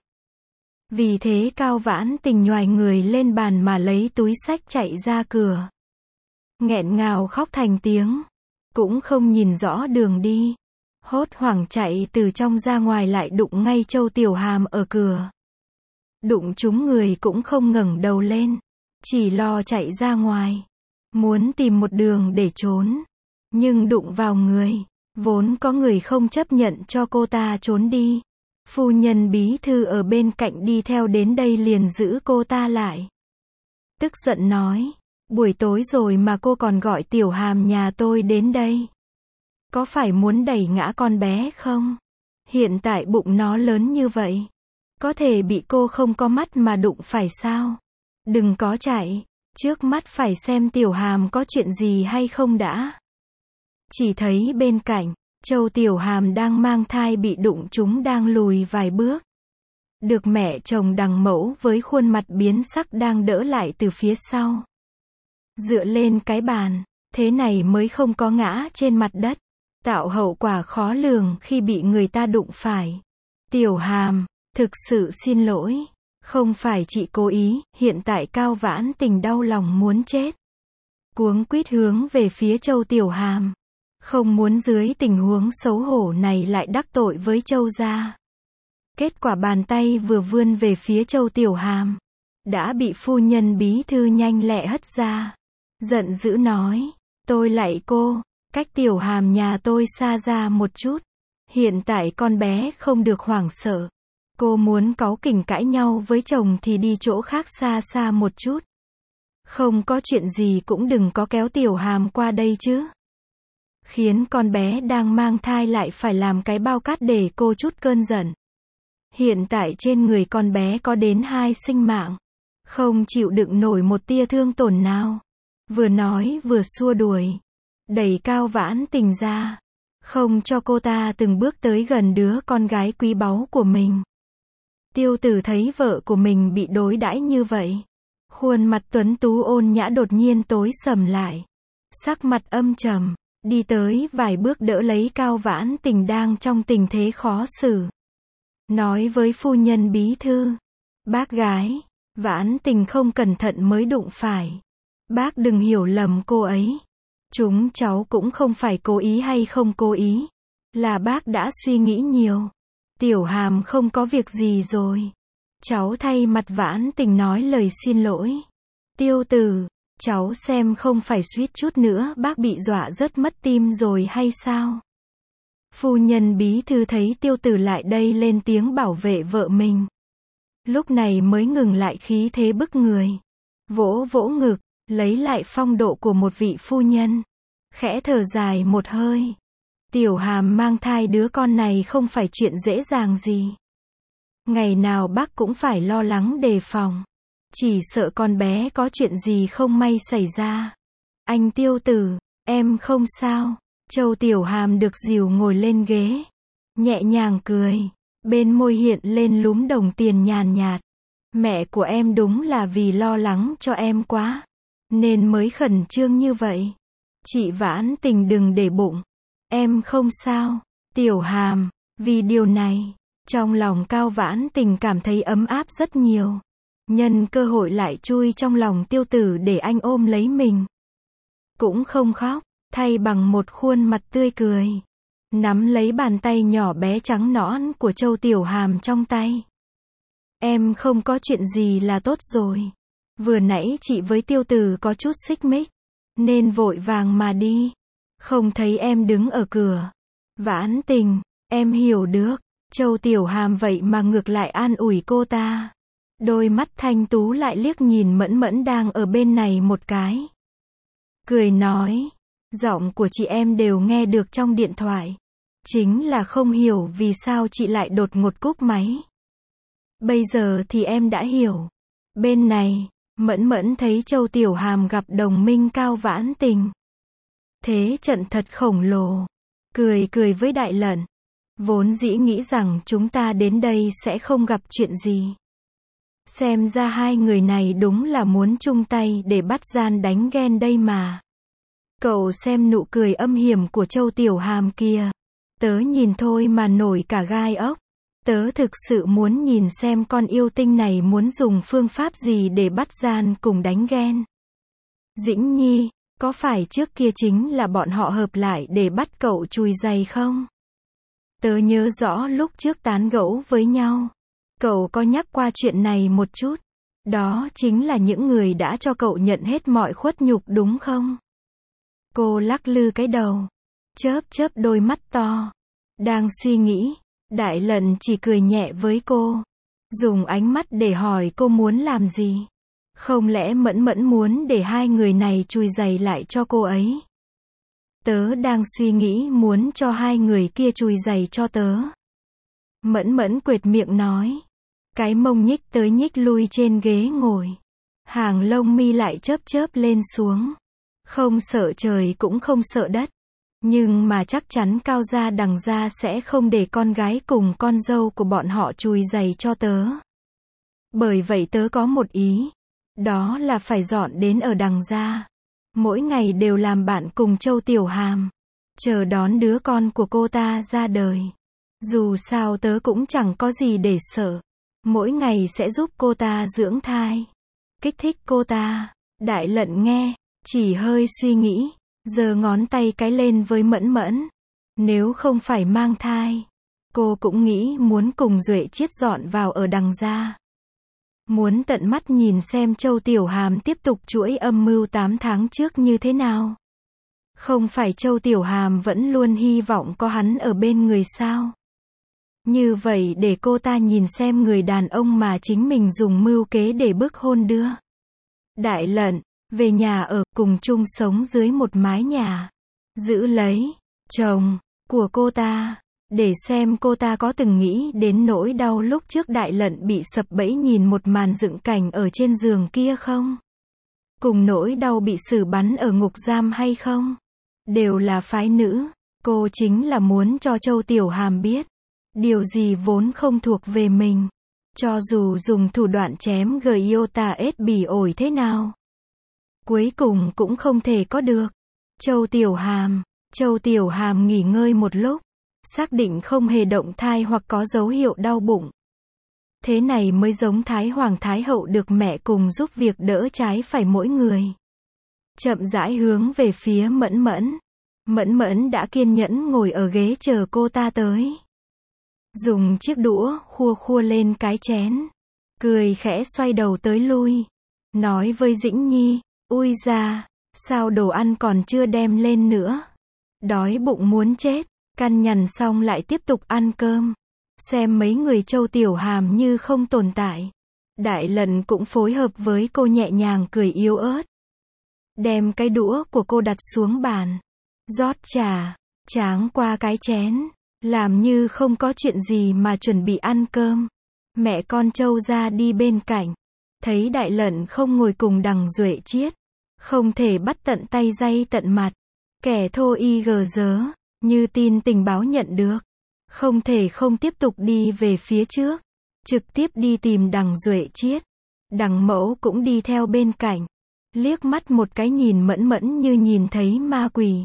Vì thế Cao Vãn Tình nhoài người lên bàn mà lấy túi xách chạy ra cửa. Nghẹn ngào khóc thành tiếng. Cũng không nhìn rõ đường đi. Hốt hoảng chạy từ trong ra ngoài lại đụng ngay Châu Tiểu Hàm ở cửa. Đụng trúng người cũng không ngẩng đầu lên. Chỉ lo chạy ra ngoài. Muốn tìm một đường để trốn. Nhưng đụng vào người. Vốn có người không chấp nhận cho cô ta trốn đi. Phu nhân bí thư ở bên cạnh đi theo đến đây liền giữ cô ta lại. Tức giận nói. Buổi tối rồi mà cô còn gọi Tiểu Hàm nhà tôi đến đây. Có phải muốn đẩy ngã con bé không? Hiện tại bụng nó lớn như vậy. Có thể bị cô không có mắt mà đụng phải sao? Đừng có chạy. Trước mắt phải xem Tiểu Hàm có chuyện gì hay không đã. Chỉ thấy bên cạnh, Châu Tiểu Hàm đang mang thai bị đụng chúng đang lùi vài bước. Được mẹ chồng đằng mẫu với khuôn mặt biến sắc đang đỡ lại từ phía sau. Dựa lên cái bàn, thế này mới không có ngã trên mặt đất. Tạo hậu quả khó lường khi bị người ta đụng phải. Tiểu Hàm, thực sự xin lỗi. Không phải chị cố ý, hiện tại Cao Vãn Tình đau lòng muốn chết. Cuống quýt hướng về phía Châu Tiểu Hàm. Không muốn dưới tình huống xấu hổ này lại đắc tội với Châu gia. Kết quả bàn tay vừa vươn về phía Châu Tiểu Hàm, đã bị phu nhân bí thư nhanh lẹ hất ra. Giận dữ nói, tôi lạy cô, cách Tiểu Hàm nhà tôi xa ra một chút. Hiện tại con bé không được hoảng sợ. Cô muốn cáu kỉnh cãi nhau với chồng thì đi chỗ khác xa xa một chút. Không có chuyện gì cũng đừng có kéo Tiểu Hàm qua đây chứ. Khiến con bé đang mang thai lại phải làm cái bao cát để cô chút cơn giận. Hiện tại trên người con bé có đến hai sinh mạng. Không chịu đựng nổi một tia thương tổn nào. Vừa nói vừa xua đuổi. Đẩy Cao Vãn Tình ra. Không cho cô ta từng bước tới gần đứa con gái quý báu của mình. Tiêu Tử thấy vợ của mình bị đối đãi như vậy. Khuôn mặt tuấn tú ôn nhã đột nhiên tối sầm lại. Sắc mặt âm trầm. Đi tới vài bước đỡ lấy Cao Vãn Tình đang trong tình thế khó xử. Nói với phu nhân bí thư. Bác gái, Vãn Tình không cẩn thận mới đụng phải. Bác đừng hiểu lầm cô ấy. Chúng cháu cũng không phải cố ý hay không cố ý. Là bác đã suy nghĩ nhiều. Tiểu Hàm không có việc gì rồi. Cháu thay mặt Vãn Tình nói lời xin lỗi. Tiêu Tử, cháu xem không phải suýt chút nữa bác bị dọa rớt mất tim rồi hay sao? Phu nhân bí thư thấy Tiêu Tử lại đây lên tiếng bảo vệ vợ mình. Lúc này mới ngừng lại khí thế bức người. Vỗ vỗ ngực, lấy lại phong độ của một vị phu nhân. Khẽ thở dài một hơi. Tiểu Hàm mang thai đứa con này không phải chuyện dễ dàng gì. Ngày nào bác cũng phải lo lắng đề phòng. Chỉ sợ con bé có chuyện gì không may xảy ra. Anh Tiêu Tử, em không sao. Châu Tiểu Hàm được dìu ngồi lên ghế. Nhẹ nhàng cười. Bên môi hiện lên lúm đồng tiền nhàn nhạt. Mẹ của em đúng là vì lo lắng cho em quá. Nên mới khẩn trương như vậy. Chị Vãn Tình đừng để bụng. Em không sao. Tiểu Hàm, vì điều này, trong lòng Cao Vãn Tình cảm thấy ấm áp rất nhiều. Nhân cơ hội lại chui trong lòng Tiêu Tử để anh ôm lấy mình. Cũng không khóc, thay bằng một khuôn mặt tươi cười. Nắm lấy bàn tay nhỏ bé trắng nõn của Châu Tiểu Hàm trong tay. Em không có chuyện gì là tốt rồi. Vừa nãy chị với Tiêu Tử có chút xích mích. Nên vội vàng mà đi. Không thấy em đứng ở cửa. Vãn Tình, em hiểu được. Châu Tiểu Hàm vậy mà ngược lại an ủi cô ta. Đôi mắt thanh tú lại liếc nhìn Mẫn Mẫn đang ở bên này một cái. Cười nói, giọng của chị em đều nghe được trong điện thoại. Chính là không hiểu vì sao chị lại đột ngột cúp máy. Bây giờ thì em đã hiểu. Bên này, Mẫn Mẫn thấy Châu Tiểu Hàm gặp đồng minh Cao Vãn Tình. Thế trận thật khổng lồ. Cười cười với Đại Lận. Vốn dĩ nghĩ rằng chúng ta đến đây sẽ không gặp chuyện gì. Xem ra hai người này đúng là muốn chung tay để bắt gian đánh ghen đây mà. Cậu xem nụ cười âm hiểm của Châu Tiểu Hàm kia. Tớ nhìn thôi mà nổi cả gai ốc. Tớ thực sự muốn nhìn xem con yêu tinh này muốn dùng phương pháp gì để bắt gian cùng đánh ghen. Dĩnh Nhi, có phải trước kia chính là bọn họ hợp lại để bắt cậu chùi giày không? Tớ nhớ rõ lúc trước tán gẫu với nhau. Cậu có nhắc qua chuyện này một chút. Đó chính là những người đã cho cậu nhận hết mọi khuất nhục đúng không? Cô lắc lư cái đầu. Chớp chớp đôi mắt to. Đang suy nghĩ. Đại Lận chỉ cười nhẹ với cô. Dùng ánh mắt để hỏi cô muốn làm gì. Không lẽ Mẫn Mẫn muốn để hai người này chùi giày lại cho cô ấy? Tớ đang suy nghĩ muốn cho hai người kia chùi giày cho tớ. Mẫn Mẫn quệt miệng nói. Cái mông nhích tới nhích lui trên ghế ngồi. Hàng lông mi lại chớp chớp lên xuống. Không sợ trời cũng không sợ đất. Nhưng mà chắc chắn Cao gia đằng gia sẽ không để con gái cùng con dâu của bọn họ chùi giày cho tớ. Bởi vậy tớ có một ý. Đó là phải dọn đến ở đằng gia. Mỗi ngày đều làm bạn cùng Châu Tiểu Hàm. Chờ đón đứa con của cô ta ra đời. Dù sao tớ cũng chẳng có gì để sợ. Mỗi ngày sẽ giúp cô ta dưỡng thai. Kích thích cô ta. Đại Lận nghe. Chỉ hơi suy nghĩ. Giơ ngón tay cái lên với Mẫn Mẫn. Nếu không phải mang thai. Cô cũng nghĩ muốn cùng Duệ Chiết dọn vào ở Đằng gia. Muốn tận mắt nhìn xem Châu Tiểu Hàm tiếp tục chuỗi âm mưu tám tháng trước như thế nào. Không phải Châu Tiểu Hàm vẫn luôn hy vọng có hắn ở bên người sao? Như vậy để cô ta nhìn xem người đàn ông mà chính mình dùng mưu kế để bức hôn đưa. Đại Lận, về nhà ở, cùng chung sống dưới một mái nhà. Giữ lấy, chồng, của cô ta. Để xem cô ta có từng nghĩ đến nỗi đau lúc trước Đại Lận bị sập bẫy nhìn một màn dựng cảnh ở trên giường kia không? Cùng nỗi đau bị xử bắn ở ngục giam hay không? Đều là phái nữ. Cô chính là muốn cho Châu Tiểu Hàm biết. Điều gì vốn không thuộc về mình. Cho dù dùng thủ đoạn chém Giota ết bỉ ổi thế nào. Cuối cùng cũng không thể có được. Châu Tiểu Hàm. Châu Tiểu Hàm nghỉ ngơi một lúc. Xác định không hề động thai hoặc có dấu hiệu đau bụng. Thế này mới giống Thái Hoàng Thái Hậu được mẹ cùng giúp việc đỡ trái phải mỗi người. Chậm rãi hướng về phía Mẫn Mẫn. Mẫn Mẫn đã kiên nhẫn ngồi ở ghế chờ cô ta tới. Dùng chiếc đũa khua khua lên cái chén. Cười khẽ xoay đầu tới lui. Nói với Dĩnh Nhi, ui da, sao đồ ăn còn chưa đem lên nữa. Đói bụng muốn chết. Căn nhằn xong lại tiếp tục ăn cơm. Xem mấy người Châu Tiểu Hàm như không tồn tại. Đại Lận cũng phối hợp với cô nhẹ nhàng cười yếu ớt. Đem cái đũa của cô đặt xuống bàn. Rót trà, tráng qua cái chén. Làm như không có chuyện gì mà chuẩn bị ăn cơm. Mẹ con Châu ra đi bên cạnh. Thấy Đại Lận không ngồi cùng Đằng Duệ Chiết. Không thể bắt tận tay day tận mặt. Kẻ thô y gờ dớ. Như tin tình báo nhận được. Không thể không tiếp tục đi về phía trước. Trực tiếp đi tìm Đằng Duệ Chiết. Đằng Mẫu cũng đi theo bên cạnh. Liếc mắt một cái nhìn Mẫn Mẫn như nhìn thấy ma quỷ.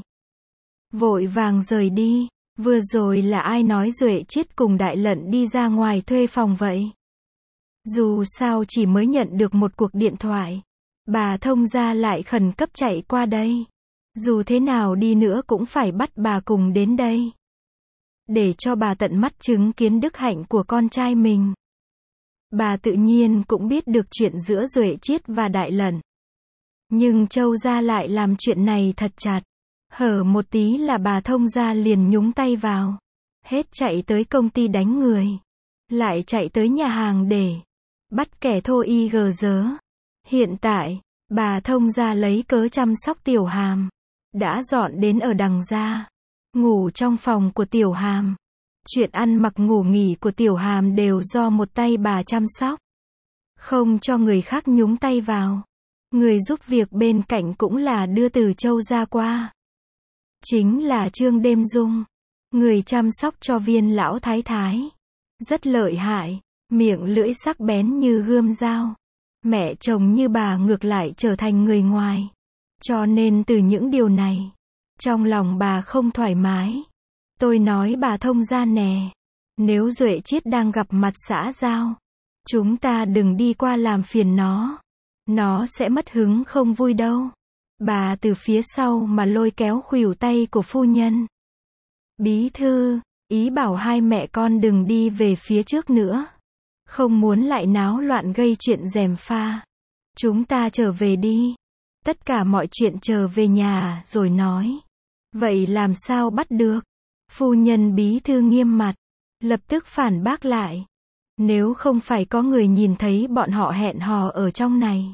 Vội vàng rời đi. Vừa rồi là ai nói Duệ Chiết cùng Đại Lận đi ra ngoài thuê phòng vậy? Dù sao chỉ mới nhận được một cuộc điện thoại. Bà thông gia lại khẩn cấp chạy qua đây. Dù thế nào đi nữa cũng phải bắt bà cùng đến đây. Để cho bà tận mắt chứng kiến đức hạnh của con trai mình. Bà tự nhiên cũng biết được chuyện giữa Duệ Chiết và Đại Lận. Nhưng Châu gia lại làm chuyện này thật chặt. Hở một tí là bà thông gia liền nhúng tay vào. Hết chạy tới công ty đánh người. Lại chạy tới nhà hàng để bắt kẻ thô y gờ dớ. Hiện tại, bà thông gia lấy cớ chăm sóc Tiểu Hàm. Đã dọn đến ở Đằng gia. Ngủ trong phòng của Tiểu Hàm. Chuyện ăn mặc ngủ nghỉ của Tiểu Hàm đều do một tay bà chăm sóc. Không cho người khác nhúng tay vào. Người giúp việc bên cạnh cũng là đưa từ Châu ra qua. Chính là Trương Đêm Dung. Người chăm sóc cho Viên lão thái thái. Rất lợi hại. Miệng lưỡi sắc bén như gươm dao. Mẹ chồng như bà ngược lại trở thành người ngoài. Cho nên từ những điều này, trong lòng bà không thoải mái. Tôi nói bà thông gia nè. Nếu Duệ Chiết đang gặp mặt xã giao, chúng ta đừng đi qua làm phiền nó. Nó sẽ mất hứng không vui đâu. Bà từ phía sau mà lôi kéo khuỷu tay của phu nhân. Bí thư, ý bảo hai mẹ con đừng đi về phía trước nữa. Không muốn lại náo loạn gây chuyện gièm pha. Chúng ta trở về đi. Tất cả mọi chuyện trở về nhà rồi nói. Vậy làm sao bắt được? Phu nhân bí thư nghiêm mặt. Lập tức phản bác lại. Nếu không phải có người nhìn thấy bọn họ hẹn hò ở trong này.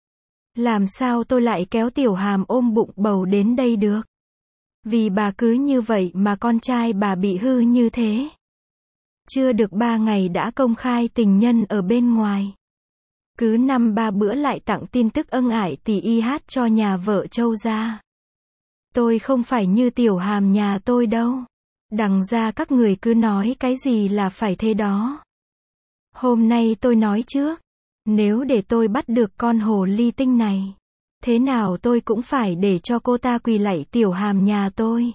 Làm sao tôi lại kéo Tiểu Hàm ôm bụng bầu đến đây được? Vì bà cứ như vậy mà con trai bà bị hư như thế. Chưa được ba ngày đã công khai tình nhân ở bên ngoài. Cứ năm ba bữa lại tặng tin tức ân ái tỷ y hát cho nhà vợ Châu gia. Tôi không phải như Tiểu Hàm nhà tôi đâu. Đằng ra các người cứ nói cái gì là phải thế đó. Hôm nay tôi nói trước. Nếu để tôi bắt được con hồ ly tinh này. Thế nào tôi cũng phải để cho cô ta quỳ lạy Tiểu Hàm nhà tôi.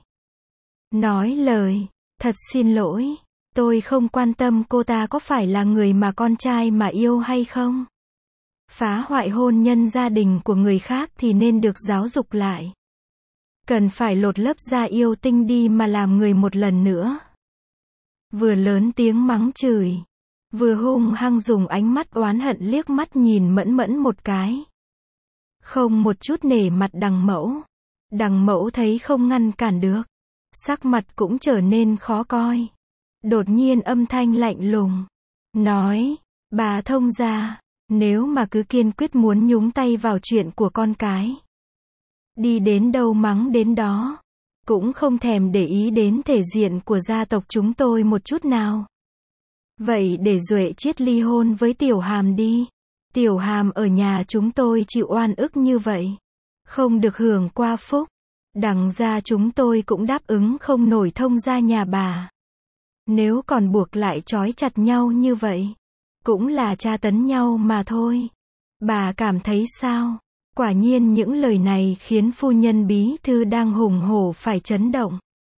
Nói lời, thật xin lỗi. Tôi không quan tâm cô ta có phải là người mà con trai mà yêu hay không. Phá hoại hôn nhân gia đình của người khác thì nên được giáo dục lại. Cần phải lột lớp da yêu tinh đi mà làm người một lần nữa. vừa lớn tiếng mắng chửi, vừa hung hăng dùng ánh mắt oán hận liếc mắt nhìn Mẫn Mẫn một cái. Không một chút nể mặt đằng mẫu. Đằng mẫu thấy không ngăn cản được, sắc mặt cũng trở nên khó coi. Đột nhiên âm thanh lạnh lùng, nói, bà thông gia, nếu mà cứ kiên quyết muốn nhúng tay vào chuyện của con cái, đi đến đâu mắng đến đó, cũng không thèm để ý đến thể diện của gia tộc chúng tôi một chút nào. Vậy để Duệ Chiết ly hôn với Tiểu Hàm đi. Tiểu Hàm ở nhà chúng tôi chịu oan ức như vậy, không được hưởng qua phúc. Đằng gia chúng tôi cũng đáp ứng không nổi thông gia nhà bà. Nếu còn buộc lại trói chặt nhau như vậy, cũng là tra tấn nhau mà thôi. Bà cảm thấy sao? Quả nhiên những lời này khiến phu nhân bí thư đang hùng hổ phải chấn động.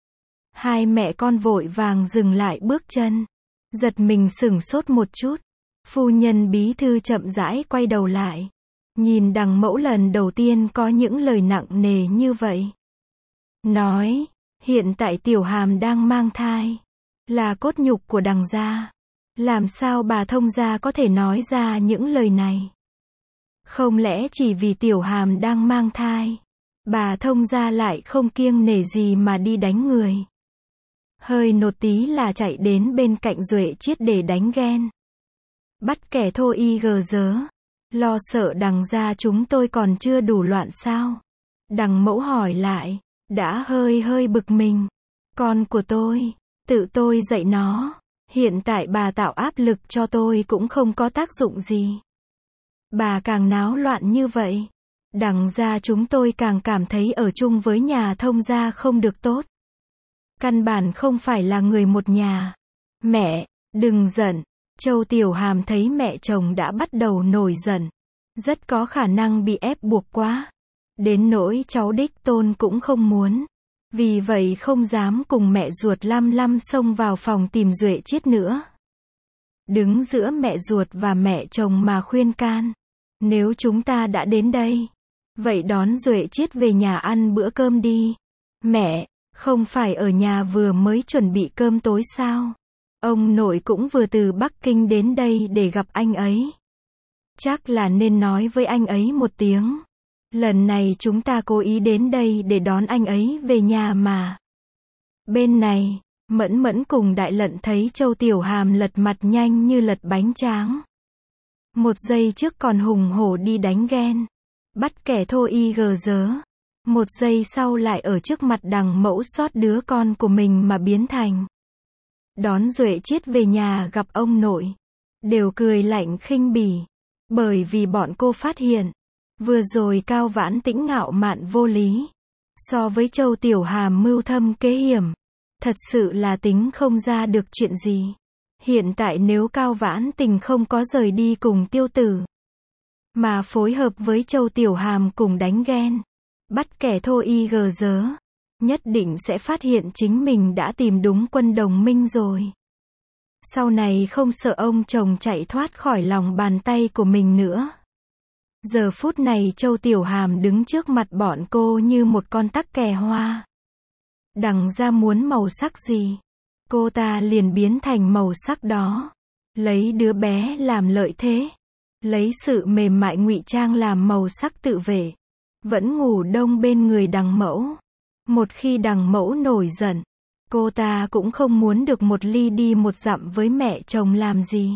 Hai mẹ con vội vàng dừng lại bước chân, giật mình sửng sốt một chút. Phu nhân bí thư chậm rãi quay đầu lại, nhìn đằng mẫu lần đầu tiên có những lời nặng nề như vậy. Nói, hiện tại Tiểu Hàm đang mang thai, là cốt nhục của đằng gia. Làm sao bà thông gia có thể nói ra những lời này? Không lẽ chỉ vì Tiểu Hàm đang mang thai, bà thông gia lại không kiêng nể gì mà đi đánh người? Hơi nột tí là chạy đến bên cạnh Duệ Chiết để đánh ghen. Bắt kẻ thô y gờ dớ. Lo sợ đằng gia chúng tôi còn chưa đủ loạn sao? Đằng mẫu hỏi lại, đã hơi hơi bực mình. Con của tôi, tự tôi dạy nó. Hiện tại bà tạo áp lực cho tôi cũng không có tác dụng gì. Bà càng náo loạn như vậy, đằng gia chúng tôi càng cảm thấy ở chung với nhà thông gia không được tốt. Căn bản không phải là người một nhà. Mẹ, đừng giận. Châu Tiểu Hàm thấy mẹ chồng đã bắt đầu nổi giận, rất có khả năng bị ép buộc quá. Đến nỗi cháu đích tôn cũng không muốn. Vì vậy không dám cùng mẹ ruột lăm lăm xông vào phòng tìm Duệ Chiết nữa. Đứng giữa mẹ ruột và mẹ chồng mà khuyên can. Nếu chúng ta đã đến đây, vậy đón Duệ Chiết về nhà ăn bữa cơm đi. Mẹ, không phải ở nhà vừa mới chuẩn bị cơm tối sao? Ông nội cũng vừa từ Bắc Kinh đến đây để gặp anh ấy. Chắc là nên nói với anh ấy một tiếng. Lần này chúng ta cố ý đến đây để đón anh ấy về nhà mà. Bên này, Mẫn Mẫn cùng Đại Lận thấy Châu Tiểu Hàm lật mặt nhanh như lật bánh tráng. Một giây trước còn hùng hổ đi đánh ghen, bắt kẻ thô y gờ dớ. Một giây sau lại ở trước mặt đằng mẫu xót đứa con của mình mà biến thành. Đón Duệ Chiết về nhà gặp ông nội, đều cười lạnh khinh bỉ. Bởi vì bọn cô phát hiện, vừa rồi Cao Vãn Tĩnh ngạo mạn vô lý. So với Châu Tiểu Hàm mưu thâm kế hiểm, thật sự là tính không ra được chuyện gì. Hiện tại nếu Cao Vãn Tình không có rời đi cùng Tiêu Tử, mà phối hợp với Châu Tiểu Hàm cùng đánh ghen, bắt kẻ thô y gờ dớ, nhất định sẽ phát hiện chính mình đã tìm đúng quân đồng minh rồi. Sau này không sợ ông chồng chạy thoát khỏi lòng bàn tay của mình nữa. Giờ phút này Châu Tiểu Hàm đứng trước mặt bọn cô như một con tắc kè hoa. Đằng ra muốn màu sắc gì, cô ta liền biến thành màu sắc đó. Lấy đứa bé làm lợi thế, lấy sự mềm mại ngụy trang làm màu sắc tự vệ. Vẫn ngủ đông bên người đằng mẫu. Một khi đằng mẫu nổi giận, cô ta cũng không muốn được một ly đi một dặm với mẹ chồng làm gì.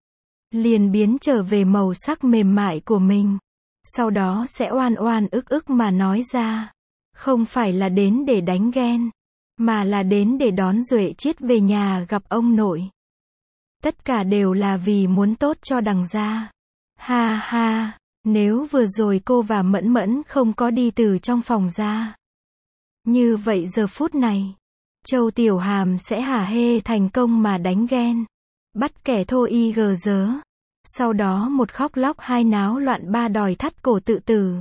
Liền biến trở về màu sắc mềm mại của mình. Sau đó sẽ oan oan ức ức mà nói ra. Không phải là đến để đánh ghen, mà là đến để đón Duệ Chiết về nhà gặp ông nội. Tất cả đều là vì muốn tốt cho đằng gia. Ha ha, nếu vừa rồi cô và Mẫn Mẫn không có đi từ trong phòng ra, như vậy giờ phút này, Châu Tiểu Hàm sẽ hả hê thành công mà đánh ghen, bắt kẻ thô y gờ dớ. Sau đó một khóc lóc hai náo loạn ba đòi thắt cổ tự tử.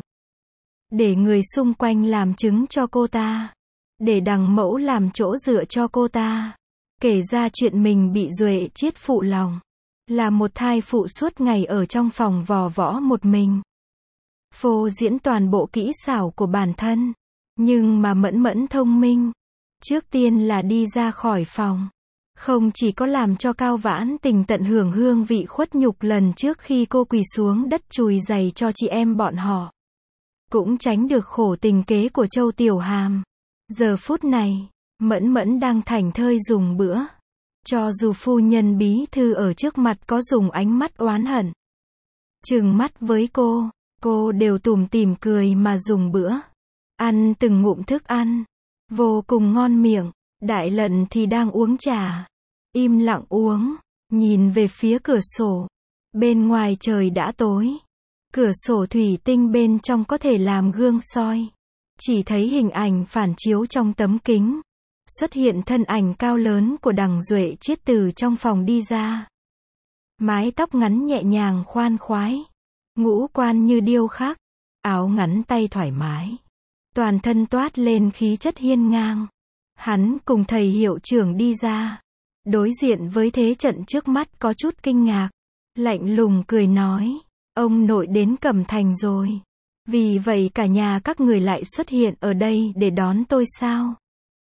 Để người xung quanh làm chứng cho cô ta. Để đằng mẫu làm chỗ dựa cho cô ta. Kể ra chuyện mình bị Duệ Chiết phụ lòng. Là một thai phụ suốt ngày ở trong phòng vò võ một mình. Phô diễn toàn bộ kỹ xảo của bản thân. Nhưng mà Mẫn Mẫn thông minh. Trước tiên là đi ra khỏi phòng. Không chỉ có làm cho Cao Vãn Tình tận hưởng hương vị khuất nhục lần trước khi cô quỳ xuống đất chùi giày cho chị em bọn họ, cũng tránh được khổ tình kế của Châu Tiểu Hàm. Giờ phút này, Mẫn Mẫn đang thảnh thơi dùng bữa. Cho dù phu nhân bí thư ở trước mặt có dùng ánh mắt oán hận, trừng mắt với cô, cô đều tủm tỉm cười mà dùng bữa. Ăn từng ngụm thức ăn, vô cùng ngon miệng. Đại Lận thì đang uống trà, im lặng uống, nhìn về phía cửa sổ. Bên ngoài trời đã tối, cửa sổ thủy tinh bên trong có thể làm gương soi. Chỉ thấy hình ảnh phản chiếu trong tấm kính. Xuất hiện thân ảnh cao lớn của Đằng Duệ Chiết từ trong phòng đi ra. Mái tóc ngắn nhẹ nhàng khoan khoái, ngũ quan như điêu khắc, áo ngắn tay thoải mái, toàn thân toát lên khí chất hiên ngang. Hắn cùng thầy hiệu trưởng đi ra, đối diện với thế trận trước mắt có chút kinh ngạc, lạnh lùng cười nói, ông nội đến Cẩm Thành rồi. Vì vậy cả nhà các người lại xuất hiện ở đây để đón tôi sao?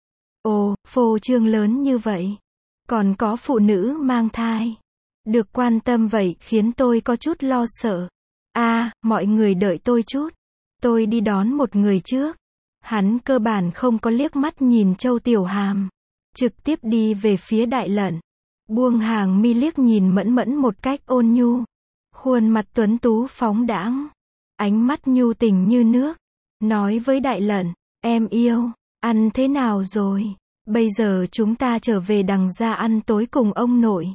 Ồ, phô trương lớn như vậy. Còn có phụ nữ mang thai. Được quan tâm vậy khiến tôi có chút lo sợ. À, mọi người đợi tôi chút. Tôi đi đón một người trước. Hắn cơ bản không có liếc mắt nhìn Châu Tiểu Hàm. Trực tiếp đi về phía Đại Lận. Buông hàng mi liếc nhìn Mẫn Mẫn một cách ôn nhu. Khuôn mặt tuấn tú phóng đãng. Ánh mắt nhu tình như nước. Nói với Đại Lận, em yêu, ăn thế nào rồi? Bây giờ chúng ta trở về Đằng gia ăn tối cùng ông nội.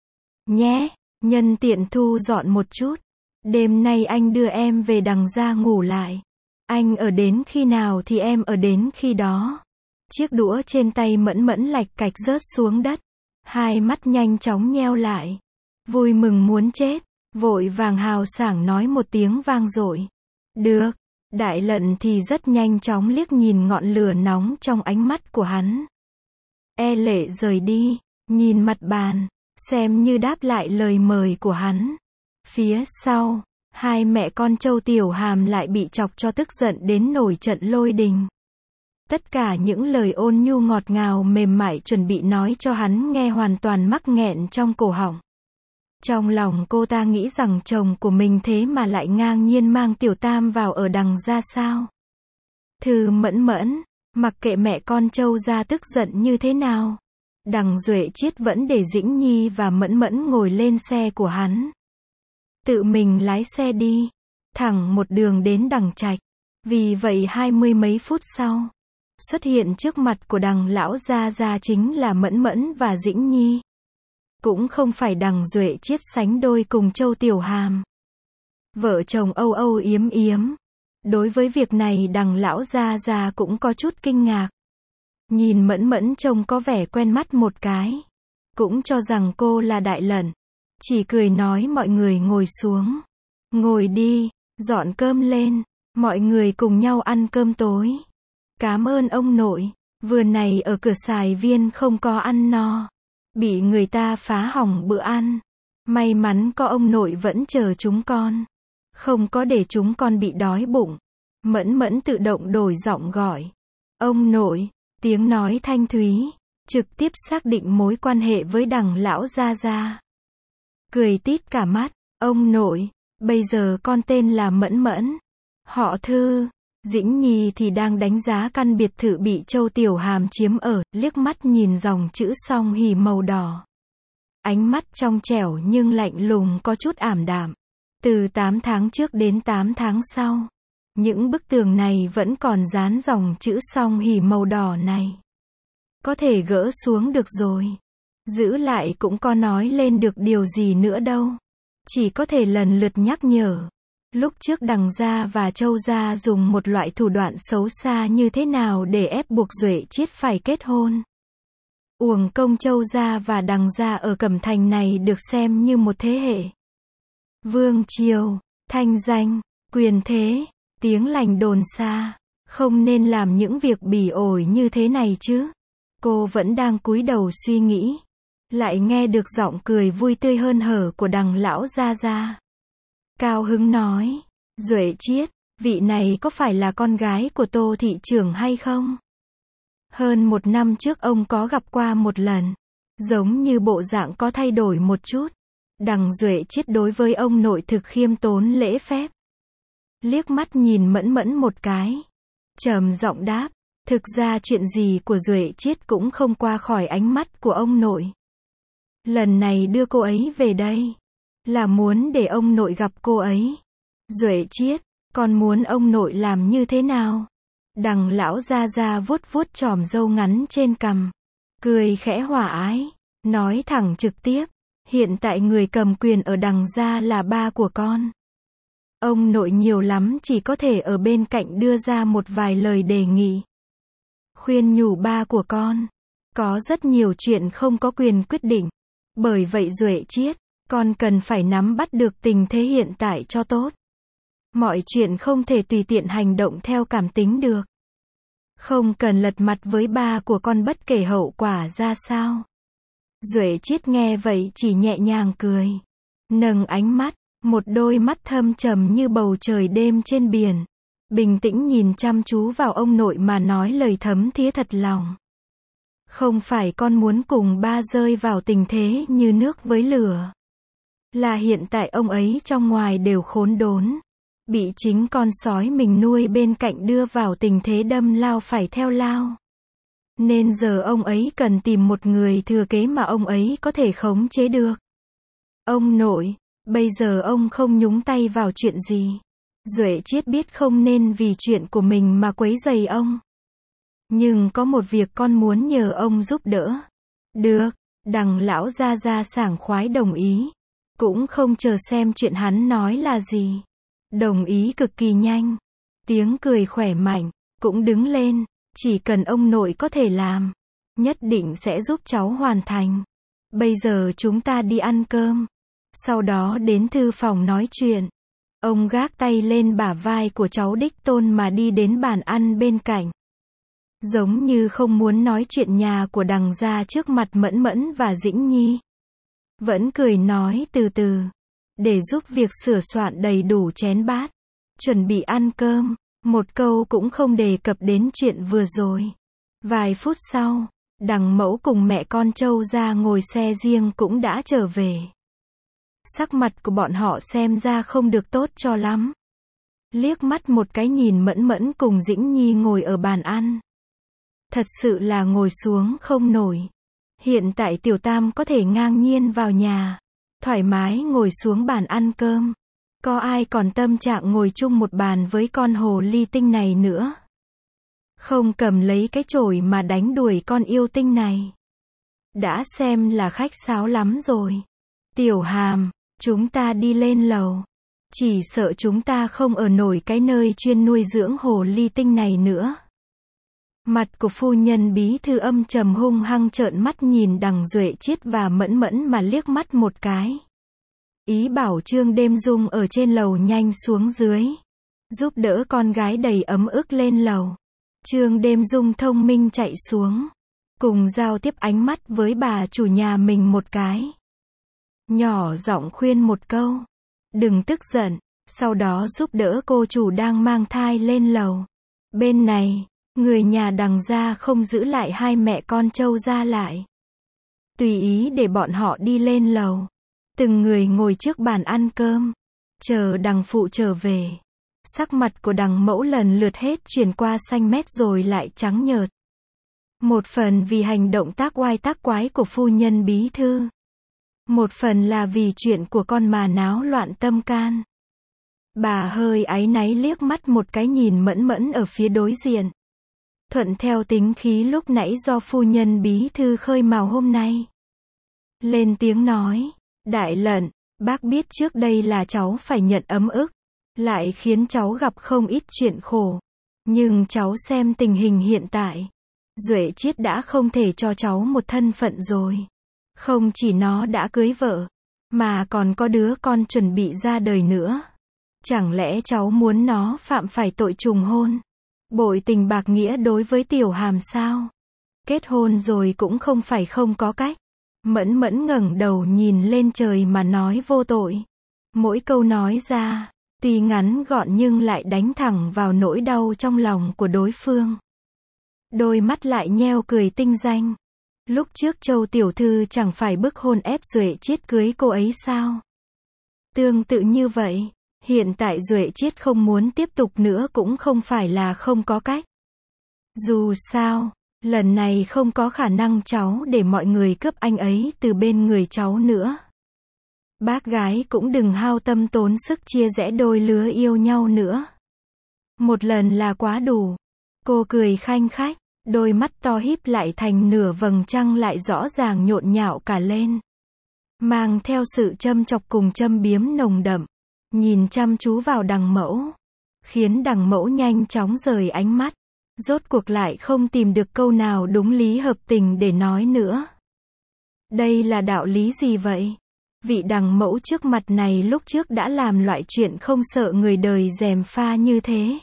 Nhé, nhân tiện thu dọn một chút. Đêm nay anh đưa em về Đằng gia ngủ lại. Anh ở đến khi nào thì em ở đến khi đó. Chiếc đũa trên tay Mẫn Mẫn lạch cạch rớt xuống đất. Hai mắt nhanh chóng nheo lại. Vui mừng muốn chết. Vội vàng hào sảng nói một tiếng vang dội. Được. Đại Lận thì rất nhanh chóng liếc nhìn ngọn lửa nóng trong ánh mắt của hắn. E lệ rời đi, nhìn mặt bàn, xem như đáp lại lời mời của hắn. Phía sau, hai mẹ con Châu Tiểu Hàm lại bị chọc cho tức giận đến nổi trận lôi đình. Tất cả những lời ôn nhu ngọt ngào mềm mại chuẩn bị nói cho hắn nghe hoàn toàn mắc nghẹn trong cổ họng. Trong lòng cô ta nghĩ rằng chồng của mình thế mà lại ngang nhiên mang Tiểu Tam vào ở Đằng gia sao. Thư Mẫn Mẫn, mặc kệ mẹ con Châu gia tức giận như thế nào. Đằng Duệ Chiết vẫn để Dĩnh Nhi và Mẫn Mẫn ngồi lên xe của hắn. Tự mình lái xe đi, thẳng một đường đến Đằng Trạch. Vì vậy hai mươi mấy phút sau, xuất hiện trước mặt của Đằng lão gia gia chính là Mẫn Mẫn và Dĩnh Nhi. Cũng không phải Đằng Duệ Chiết sánh đôi cùng Châu Tiểu Hàm. Vợ chồng âu âu yếm yếm. Đối với việc này Đằng lão gia gia cũng có chút kinh ngạc. Nhìn Mẫn Mẫn trông có vẻ quen mắt một cái. Cũng cho rằng cô là Đại Lận. Chỉ cười nói mọi người ngồi xuống. Ngồi đi, dọn cơm lên. Mọi người cùng nhau ăn cơm tối. Cảm ơn ông nội. Vừa này ở cửa Sài Viên không có ăn no. Bị người ta phá hỏng bữa ăn. May mắn có ông nội vẫn chờ chúng con. Không có để chúng con bị đói bụng. Mẫn Mẫn tự động đổi giọng gọi. Ông nội, tiếng nói thanh thúy, trực tiếp xác định mối quan hệ với Đằng lão gia gia. Cười tít cả mắt, ông nội, bây giờ con tên là Mẫn Mẫn. Họ Thư. Dĩnh Nhi thì đang đánh giá căn biệt thự bị Châu Tiểu Hàm chiếm ở, liếc mắt nhìn dòng chữ song hỉ màu đỏ. Ánh mắt trong trẻo nhưng lạnh lùng có chút ảm đạm. Từ tám tháng trước đến tám tháng sau, những bức tường này vẫn còn dán dòng chữ song hỉ màu đỏ này. Có thể gỡ xuống được rồi. Giữ lại cũng có nói lên được điều gì nữa đâu. Chỉ có thể lần lượt nhắc nhở. Lúc trước Đằng gia và Châu gia dùng một loại thủ đoạn xấu xa như thế nào để ép buộc Duệ Chiết phải kết hôn. Uổng công Châu gia và Đằng gia ở Cẩm Thành này được xem như một thế hệ. Vương triều, thanh danh, quyền thế, tiếng lành đồn xa, không nên làm những việc bỉ ổi như thế này chứ. Cô vẫn đang cúi đầu suy nghĩ, lại nghe được giọng cười vui tươi hơn hở của Đằng lão gia gia. Cao hứng nói, Duệ Chiết, vị này có phải là con gái của Tô thị trưởng hay không? Hơn một năm trước ông có gặp qua một lần. Giống như bộ dạng có thay đổi một chút. Đằng Duệ Chiết đối với ông nội thực khiêm tốn lễ phép. Liếc mắt nhìn Mẫn Mẫn một cái. Trầm giọng đáp, thực ra chuyện gì của Duệ Chiết cũng không qua khỏi ánh mắt của ông nội. Lần này đưa cô ấy về đây, là muốn để ông nội gặp cô ấy. Duệ Chiết, con muốn ông nội làm như thế nào? Đằng lão gia gia vuốt vuốt chòm râu ngắn trên cằm. Cười khẽ hòa ái, nói thẳng trực tiếp. Hiện tại người cầm quyền ở đằng gia là ba của con. Ông nội nhiều lắm chỉ có thể ở bên cạnh đưa ra một vài lời đề nghị. Khuyên nhủ ba của con. Có rất nhiều chuyện không có quyền quyết định. Bởi vậy Duệ Chiết, con cần phải nắm bắt được tình thế hiện tại cho tốt. Mọi chuyện không thể tùy tiện hành động theo cảm tính được. Không cần lật mặt với ba của con bất kể hậu quả ra sao. Duệ Chiết nghe vậy chỉ nhẹ nhàng cười. Nâng ánh mắt, một đôi mắt thâm trầm như bầu trời đêm trên biển. Bình tĩnh nhìn chăm chú vào ông nội mà nói lời thấm thía thật lòng. Không phải con muốn cùng ba rơi vào tình thế như nước với lửa. Là hiện tại ông ấy trong ngoài đều khốn đốn. Bị chính con sói mình nuôi bên cạnh đưa vào tình thế đâm lao phải theo lao. Nên giờ ông ấy cần tìm một người thừa kế mà ông ấy có thể khống chế được. Ông nội, bây giờ ông không nhúng tay vào chuyện gì. Duệ Chiết biết không nên vì chuyện của mình mà quấy rầy ông. Nhưng có một việc con muốn nhờ ông giúp đỡ. Được, đằng lão gia gia sảng khoái đồng ý. Cũng không chờ xem chuyện hắn nói là gì. Đồng ý cực kỳ nhanh. Tiếng cười khỏe mạnh, cũng đứng lên. Chỉ cần ông nội có thể làm, nhất định sẽ giúp cháu hoàn thành. Bây giờ chúng ta đi ăn cơm. Sau đó đến thư phòng nói chuyện. Ông gác tay lên bả vai của cháu đích tôn mà đi đến bàn ăn bên cạnh. Giống như không muốn nói chuyện nhà của đằng gia trước mặt Mẫn Mẫn và Dĩnh Nhi. Vẫn cười nói từ từ. Để giúp việc sửa soạn đầy đủ chén bát. Chuẩn bị ăn cơm. Một câu cũng không đề cập đến chuyện vừa rồi. Vài phút sau, đằng mẫu cùng mẹ con Châu ra ngồi xe riêng cũng đã trở về. Sắc mặt của bọn họ xem ra không được tốt cho lắm. Liếc mắt một cái nhìn Mẫn Mẫn cùng Dĩnh Nhi ngồi ở bàn ăn. Thật sự là ngồi xuống không nổi. Hiện tại Tiểu Tam có thể ngang nhiên vào nhà, thoải mái ngồi xuống bàn ăn cơm. Có ai còn tâm trạng ngồi chung một bàn với con hồ ly tinh này nữa. Không cầm lấy cái chổi mà đánh đuổi con yêu tinh này. Đã xem là khách sáo lắm rồi. Tiểu Hàm, chúng ta đi lên lầu. Chỉ sợ chúng ta không ở nổi cái nơi chuyên nuôi dưỡng hồ ly tinh này nữa. Mặt của phu nhân bí thư âm trầm hung hăng trợn mắt nhìn đằng Duệ Chiết và Mẫn Mẫn mà liếc mắt một cái. Ý bảo Trương Đêm Dung ở trên lầu nhanh xuống dưới. Giúp đỡ con gái đầy ấm ức lên lầu. Trương Đêm Dung thông minh chạy xuống. Cùng giao tiếp ánh mắt với bà chủ nhà mình một cái. Nhỏ giọng khuyên một câu. Đừng tức giận. Sau đó giúp đỡ cô chủ đang mang thai lên lầu. Bên này, người nhà đằng gia không giữ lại hai mẹ con Châu ra lại. Tùy ý để bọn họ đi lên lầu. Từng người ngồi trước bàn ăn cơm. Chờ đằng phụ trở về. Sắc mặt của đằng mẫu lần lượt hết chuyển qua xanh mét rồi lại trắng nhợt. Một phần vì hành động tác oai tác quái của phu nhân bí thư. Một phần là vì chuyện của con mà náo loạn tâm can. Bà hơi áy náy liếc mắt một cái nhìn Mẫn Mẫn ở phía đối diện. Thuận theo tính khí lúc nãy do phu nhân bí thư khơi mào hôm nay. Lên tiếng nói. Đại Lận, bác biết trước đây là cháu phải nhận ấm ức. Lại khiến cháu gặp không ít chuyện khổ. Nhưng cháu xem tình hình hiện tại. Duệ Chiết đã không thể cho cháu một thân phận rồi. Không chỉ nó đã cưới vợ. Mà còn có đứa con chuẩn bị ra đời nữa. Chẳng lẽ cháu muốn nó phạm phải tội trùng hôn? Bội tình bạc nghĩa đối với Tiểu Hàm sao? Kết hôn rồi cũng không phải không có cách. Mẫn Mẫn ngẩng đầu nhìn lên trời mà nói vô tội. Mỗi câu nói ra, tuy ngắn gọn nhưng lại đánh thẳng vào nỗi đau trong lòng của đối phương. Đôi mắt lại nheo cười tinh danh. Lúc trước Châu tiểu thư chẳng phải bức hôn ép Duệ Chiết cưới cô ấy sao? Tương tự như vậy, hiện tại Duệ Chiết không muốn tiếp tục nữa cũng không phải là không có cách. Dù sao, lần này không có khả năng cháu để mọi người cướp anh ấy từ bên người cháu nữa. Bác gái cũng đừng hao tâm tốn sức chia rẽ đôi lứa yêu nhau nữa. Một lần là quá đủ. Cô cười khanh khách, đôi mắt to híp lại thành nửa vầng trăng lại rõ ràng nhộn nhạo cả lên. Mang theo sự châm chọc cùng châm biếm nồng đậm. Nhìn chăm chú vào đằng mẫu. Khiến đằng mẫu nhanh chóng rời ánh mắt. Rốt cuộc lại không tìm được câu nào đúng lý hợp tình để nói nữa. Đây là đạo lý gì vậy? Vị đằng mẫu trước mặt này lúc trước đã làm loại chuyện không sợ người đời gièm pha như thế.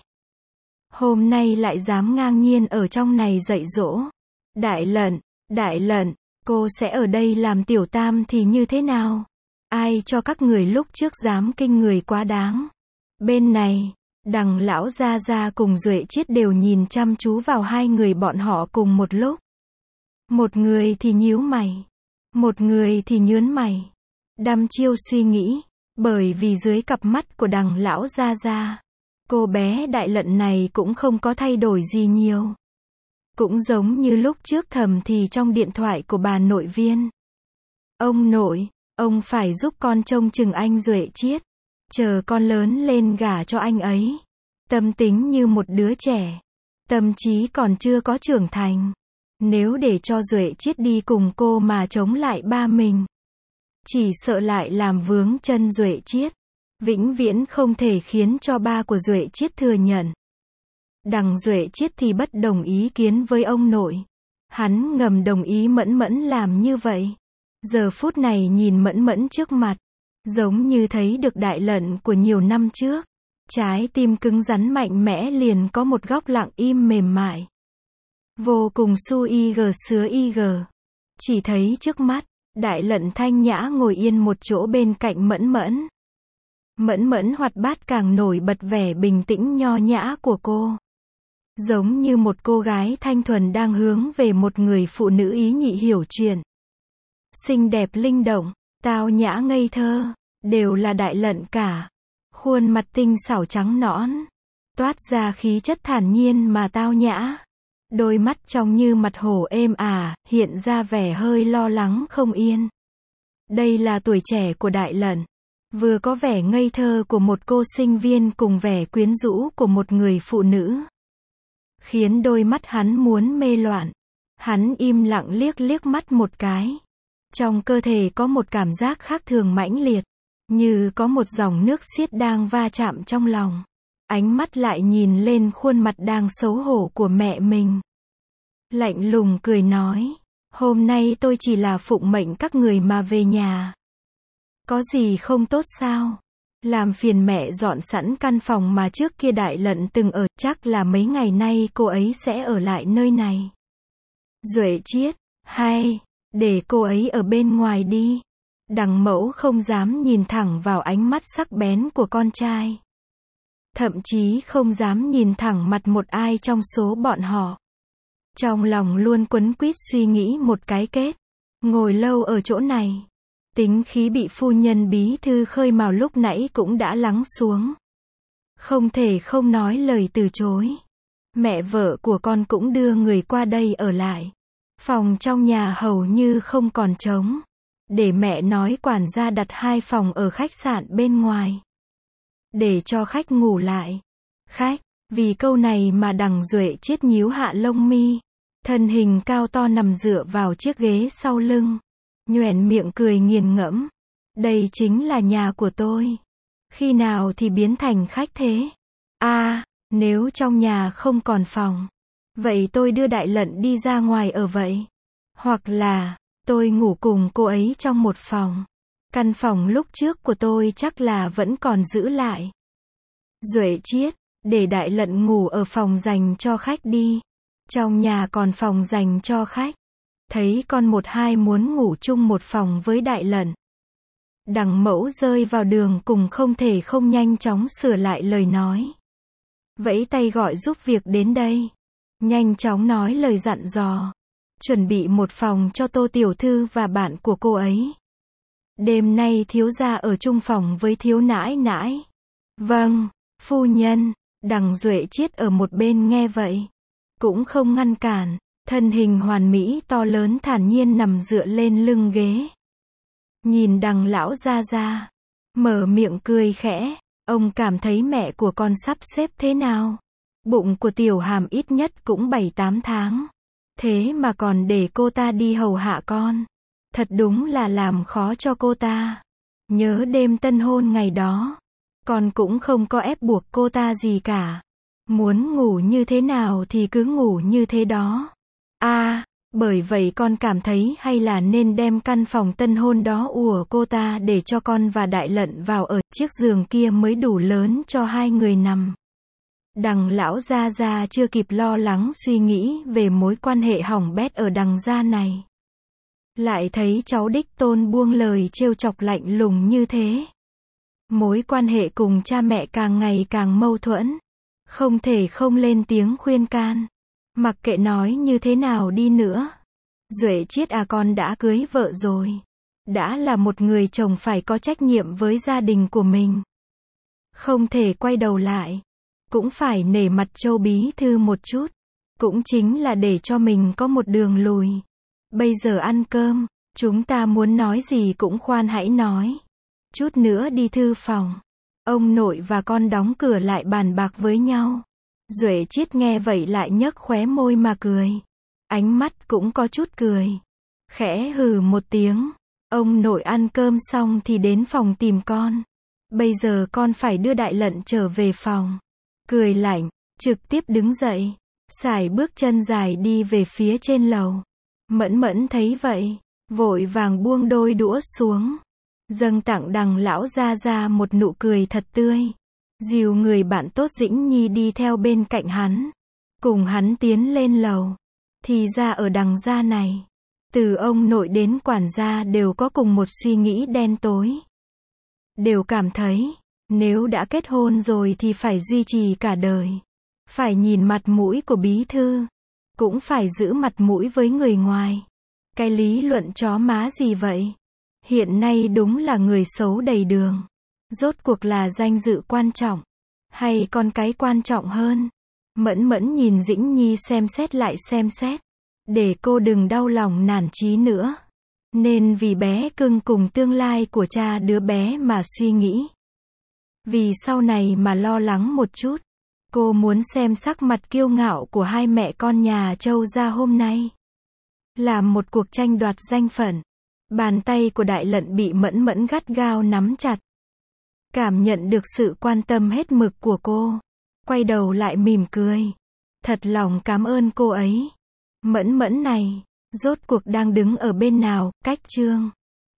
Hôm nay lại dám ngang nhiên ở trong này dạy dỗ. Đại lận, đại lận, cô sẽ ở đây làm tiểu tam thì như thế nào? Ai cho các người lúc trước dám kinh người quá đáng? Bên này, đằng lão gia gia cùng Duệ Chiết đều nhìn chăm chú vào hai người bọn họ cùng một lúc. Một người thì nhíu mày, một người thì nhớn mày. Đăm chiêu suy nghĩ, bởi vì dưới cặp mắt của đằng lão gia gia, cô bé đại lận này cũng không có thay đổi gì nhiều. Cũng giống như lúc trước thầm thì trong điện thoại của bà nội viên. Ông nội, ông phải giúp con trông chừng anh Duệ Chiết. Chờ con lớn lên gả cho anh ấy. Tâm tính như một đứa trẻ. Tâm trí còn chưa có trưởng thành. Nếu để cho Duệ Chiết đi cùng cô mà chống lại ba mình. Chỉ sợ lại làm vướng chân Duệ Chiết. Vĩnh viễn không thể khiến cho ba của Duệ Chiết thừa nhận. Đằng Duệ Chiết thì bất đồng ý kiến với ông nội. Hắn ngầm đồng ý Mẫn Mẫn làm như vậy. Giờ phút này nhìn Mẫn Mẫn trước mặt. Giống như thấy được đại lận của nhiều năm trước. Trái tim cứng rắn mạnh mẽ liền có một góc lặng im mềm mại. Vô cùng su y gờ sứa y gờ. Chỉ thấy trước mắt, đại lận thanh nhã ngồi yên một chỗ bên cạnh Mẫn Mẫn. Mẫn Mẫn hoạt bát càng nổi bật vẻ bình tĩnh nho nhã của cô. Giống như một cô gái thanh thuần đang hướng về một người phụ nữ ý nhị hiểu chuyện. Xinh đẹp linh động, tao nhã ngây thơ, đều là đại lận cả. Khuôn mặt tinh xảo trắng nõn, toát ra khí chất thản nhiên mà tao nhã. Đôi mắt trong như mặt hồ êm ả, hiện ra vẻ hơi lo lắng không yên. Đây là tuổi trẻ của đại lận. Vừa có vẻ ngây thơ của một cô sinh viên cùng vẻ quyến rũ của một người phụ nữ. Khiến đôi mắt hắn muốn mê loạn. Hắn im lặng liếc liếc mắt một cái. Trong cơ thể có một cảm giác khác thường mãnh liệt. Như có một dòng nước xiết đang va chạm trong lòng. Ánh mắt lại nhìn lên khuôn mặt đang xấu hổ của mẹ mình. Lạnh lùng cười nói. Hôm nay tôi chỉ là phụng mệnh các người mà về nhà. Có gì không tốt sao? Làm phiền mẹ dọn sẵn căn phòng mà trước kia đại lận từng ở, chắc là mấy ngày nay cô ấy sẽ ở lại nơi này. Duệ Chiết, hay, để cô ấy ở bên ngoài đi. Đằng mẫu không dám nhìn thẳng vào ánh mắt sắc bén của con trai. Thậm chí không dám nhìn thẳng mặt một ai trong số bọn họ. Trong lòng luôn quấn quýt suy nghĩ một cái kết. Ngồi lâu ở chỗ này. Tính khí bị phu nhân bí thư khơi mào lúc nãy cũng đã lắng xuống. Không thể không nói lời từ chối. Mẹ vợ của con cũng đưa người qua đây ở lại. Phòng trong nhà hầu như không còn trống. Để mẹ nói quản gia đặt hai phòng ở khách sạn bên ngoài. Để cho khách ngủ lại. Khách, vì câu này mà đằng Duệ Chiết nhíu hạ lông mi. Thân hình cao to nằm dựa vào chiếc ghế sau lưng. Nhoẻn miệng cười nghiền ngẫm. Đây chính là nhà của tôi. Khi nào thì biến thành khách thế? À, nếu trong nhà không còn phòng. Vậy tôi đưa đại lận đi ra ngoài ở vậy. Hoặc là, tôi ngủ cùng cô ấy trong một phòng. Căn phòng lúc trước của tôi chắc là vẫn còn giữ lại. Duệ Chiết, để đại lận ngủ ở phòng dành cho khách đi. Trong nhà còn phòng dành cho khách. Thấy con một hai muốn ngủ chung một phòng với đại lận. Đằng mẫu rơi vào đường cùng không thể không nhanh chóng sửa lại lời nói. Vẫy tay gọi giúp việc đến đây. Nhanh chóng nói lời dặn dò. chuẩn bị một phòng cho Tô tiểu thư và bạn của cô ấy. Đêm nay thiếu gia ở chung phòng với thiếu nãi nãi. Vâng, phu nhân. Đằng Duệ Chiết ở một bên nghe vậy, cũng không ngăn cản, thân hình hoàn mỹ to lớn thản nhiên nằm dựa lên lưng ghế. Nhìn đằng lão gia gia, mở miệng cười khẽ, ông cảm thấy mẹ của con sắp xếp thế nào? Bụng của Tiểu Hàm ít nhất cũng bảy tám tháng. Thế mà còn để cô ta đi hầu hạ con. Thật đúng là làm khó cho cô ta. Nhớ đêm tân hôn ngày đó, con cũng không có ép buộc cô ta gì cả. Muốn ngủ như thế nào thì cứ ngủ như thế đó. À, bởi vậy con cảm thấy hay là nên đem căn phòng tân hôn đó ùa cô ta để cho con và Đại Lận vào ở, chiếc giường kia mới đủ lớn cho hai người nằm. Đằng lão gia gia chưa kịp lo lắng suy nghĩ về mối quan hệ hỏng bét ở đằng gia này. Lại thấy cháu đích tôn buông lời trêu chọc lạnh lùng như thế. Mối quan hệ cùng cha mẹ càng ngày càng mâu thuẫn. Không thể không lên tiếng khuyên can. Mặc kệ nói như thế nào đi nữa. Duệ Chiết à, con đã cưới vợ rồi. Đã là một người chồng phải có trách nhiệm với gia đình của mình. Không thể quay đầu lại. Cũng phải nể mặt Châu bí thư một chút. Cũng chính là để cho mình có một đường lùi. Bây giờ ăn cơm, chúng ta muốn nói gì cũng khoan hãy nói. Chút nữa đi thư phòng. Ông nội và con đóng cửa lại bàn bạc với nhau. Duệ Chiết nghe vậy lại nhấc khóe môi mà cười. Ánh mắt cũng có chút cười. Khẽ hừ một tiếng. Ông nội ăn cơm xong thì đến phòng tìm con. Bây giờ con phải đưa Đại Lận trở về phòng. Cười lạnh, trực tiếp đứng dậy. Sải bước chân dài đi về phía trên lầu. Mẫn Mẫn thấy vậy, vội vàng buông đôi đũa xuống. Dâng tặng đằng lão gia gia một nụ cười thật tươi. Dìu người bạn tốt Dĩnh Nhi đi theo bên cạnh hắn. Cùng hắn tiến lên lầu. Thì ra ở đằng gia này, từ ông nội đến quản gia đều có cùng một suy nghĩ đen tối. Đều cảm thấy, nếu đã kết hôn rồi thì phải duy trì cả đời. Phải nhìn mặt mũi của bí thư. Cũng phải giữ mặt mũi với người ngoài. Cái lý luận chó má gì vậy? Hiện nay đúng là người xấu đầy đường. Rốt cuộc là danh dự quan trọng, hay con cái quan trọng hơn? Mẫn Mẫn nhìn Dĩnh Nhi xem xét lại xem xét. Để cô đừng đau lòng nản chí nữa. Nên vì bé cưng cùng tương lai của cha đứa bé mà suy nghĩ. Vì sau này mà lo lắng một chút. Cô muốn xem sắc mặt kiêu ngạo của hai mẹ con nhà Châu gia hôm nay. Làm một cuộc tranh đoạt danh phận. Bàn tay của Đại Lận bị Mẫn Mẫn gắt gao nắm chặt. Cảm nhận được sự quan tâm hết mực của cô. Quay đầu lại mỉm cười. Thật lòng cảm ơn cô ấy. Mẫn Mẫn này, rốt cuộc đang đứng ở bên nào, cách Trương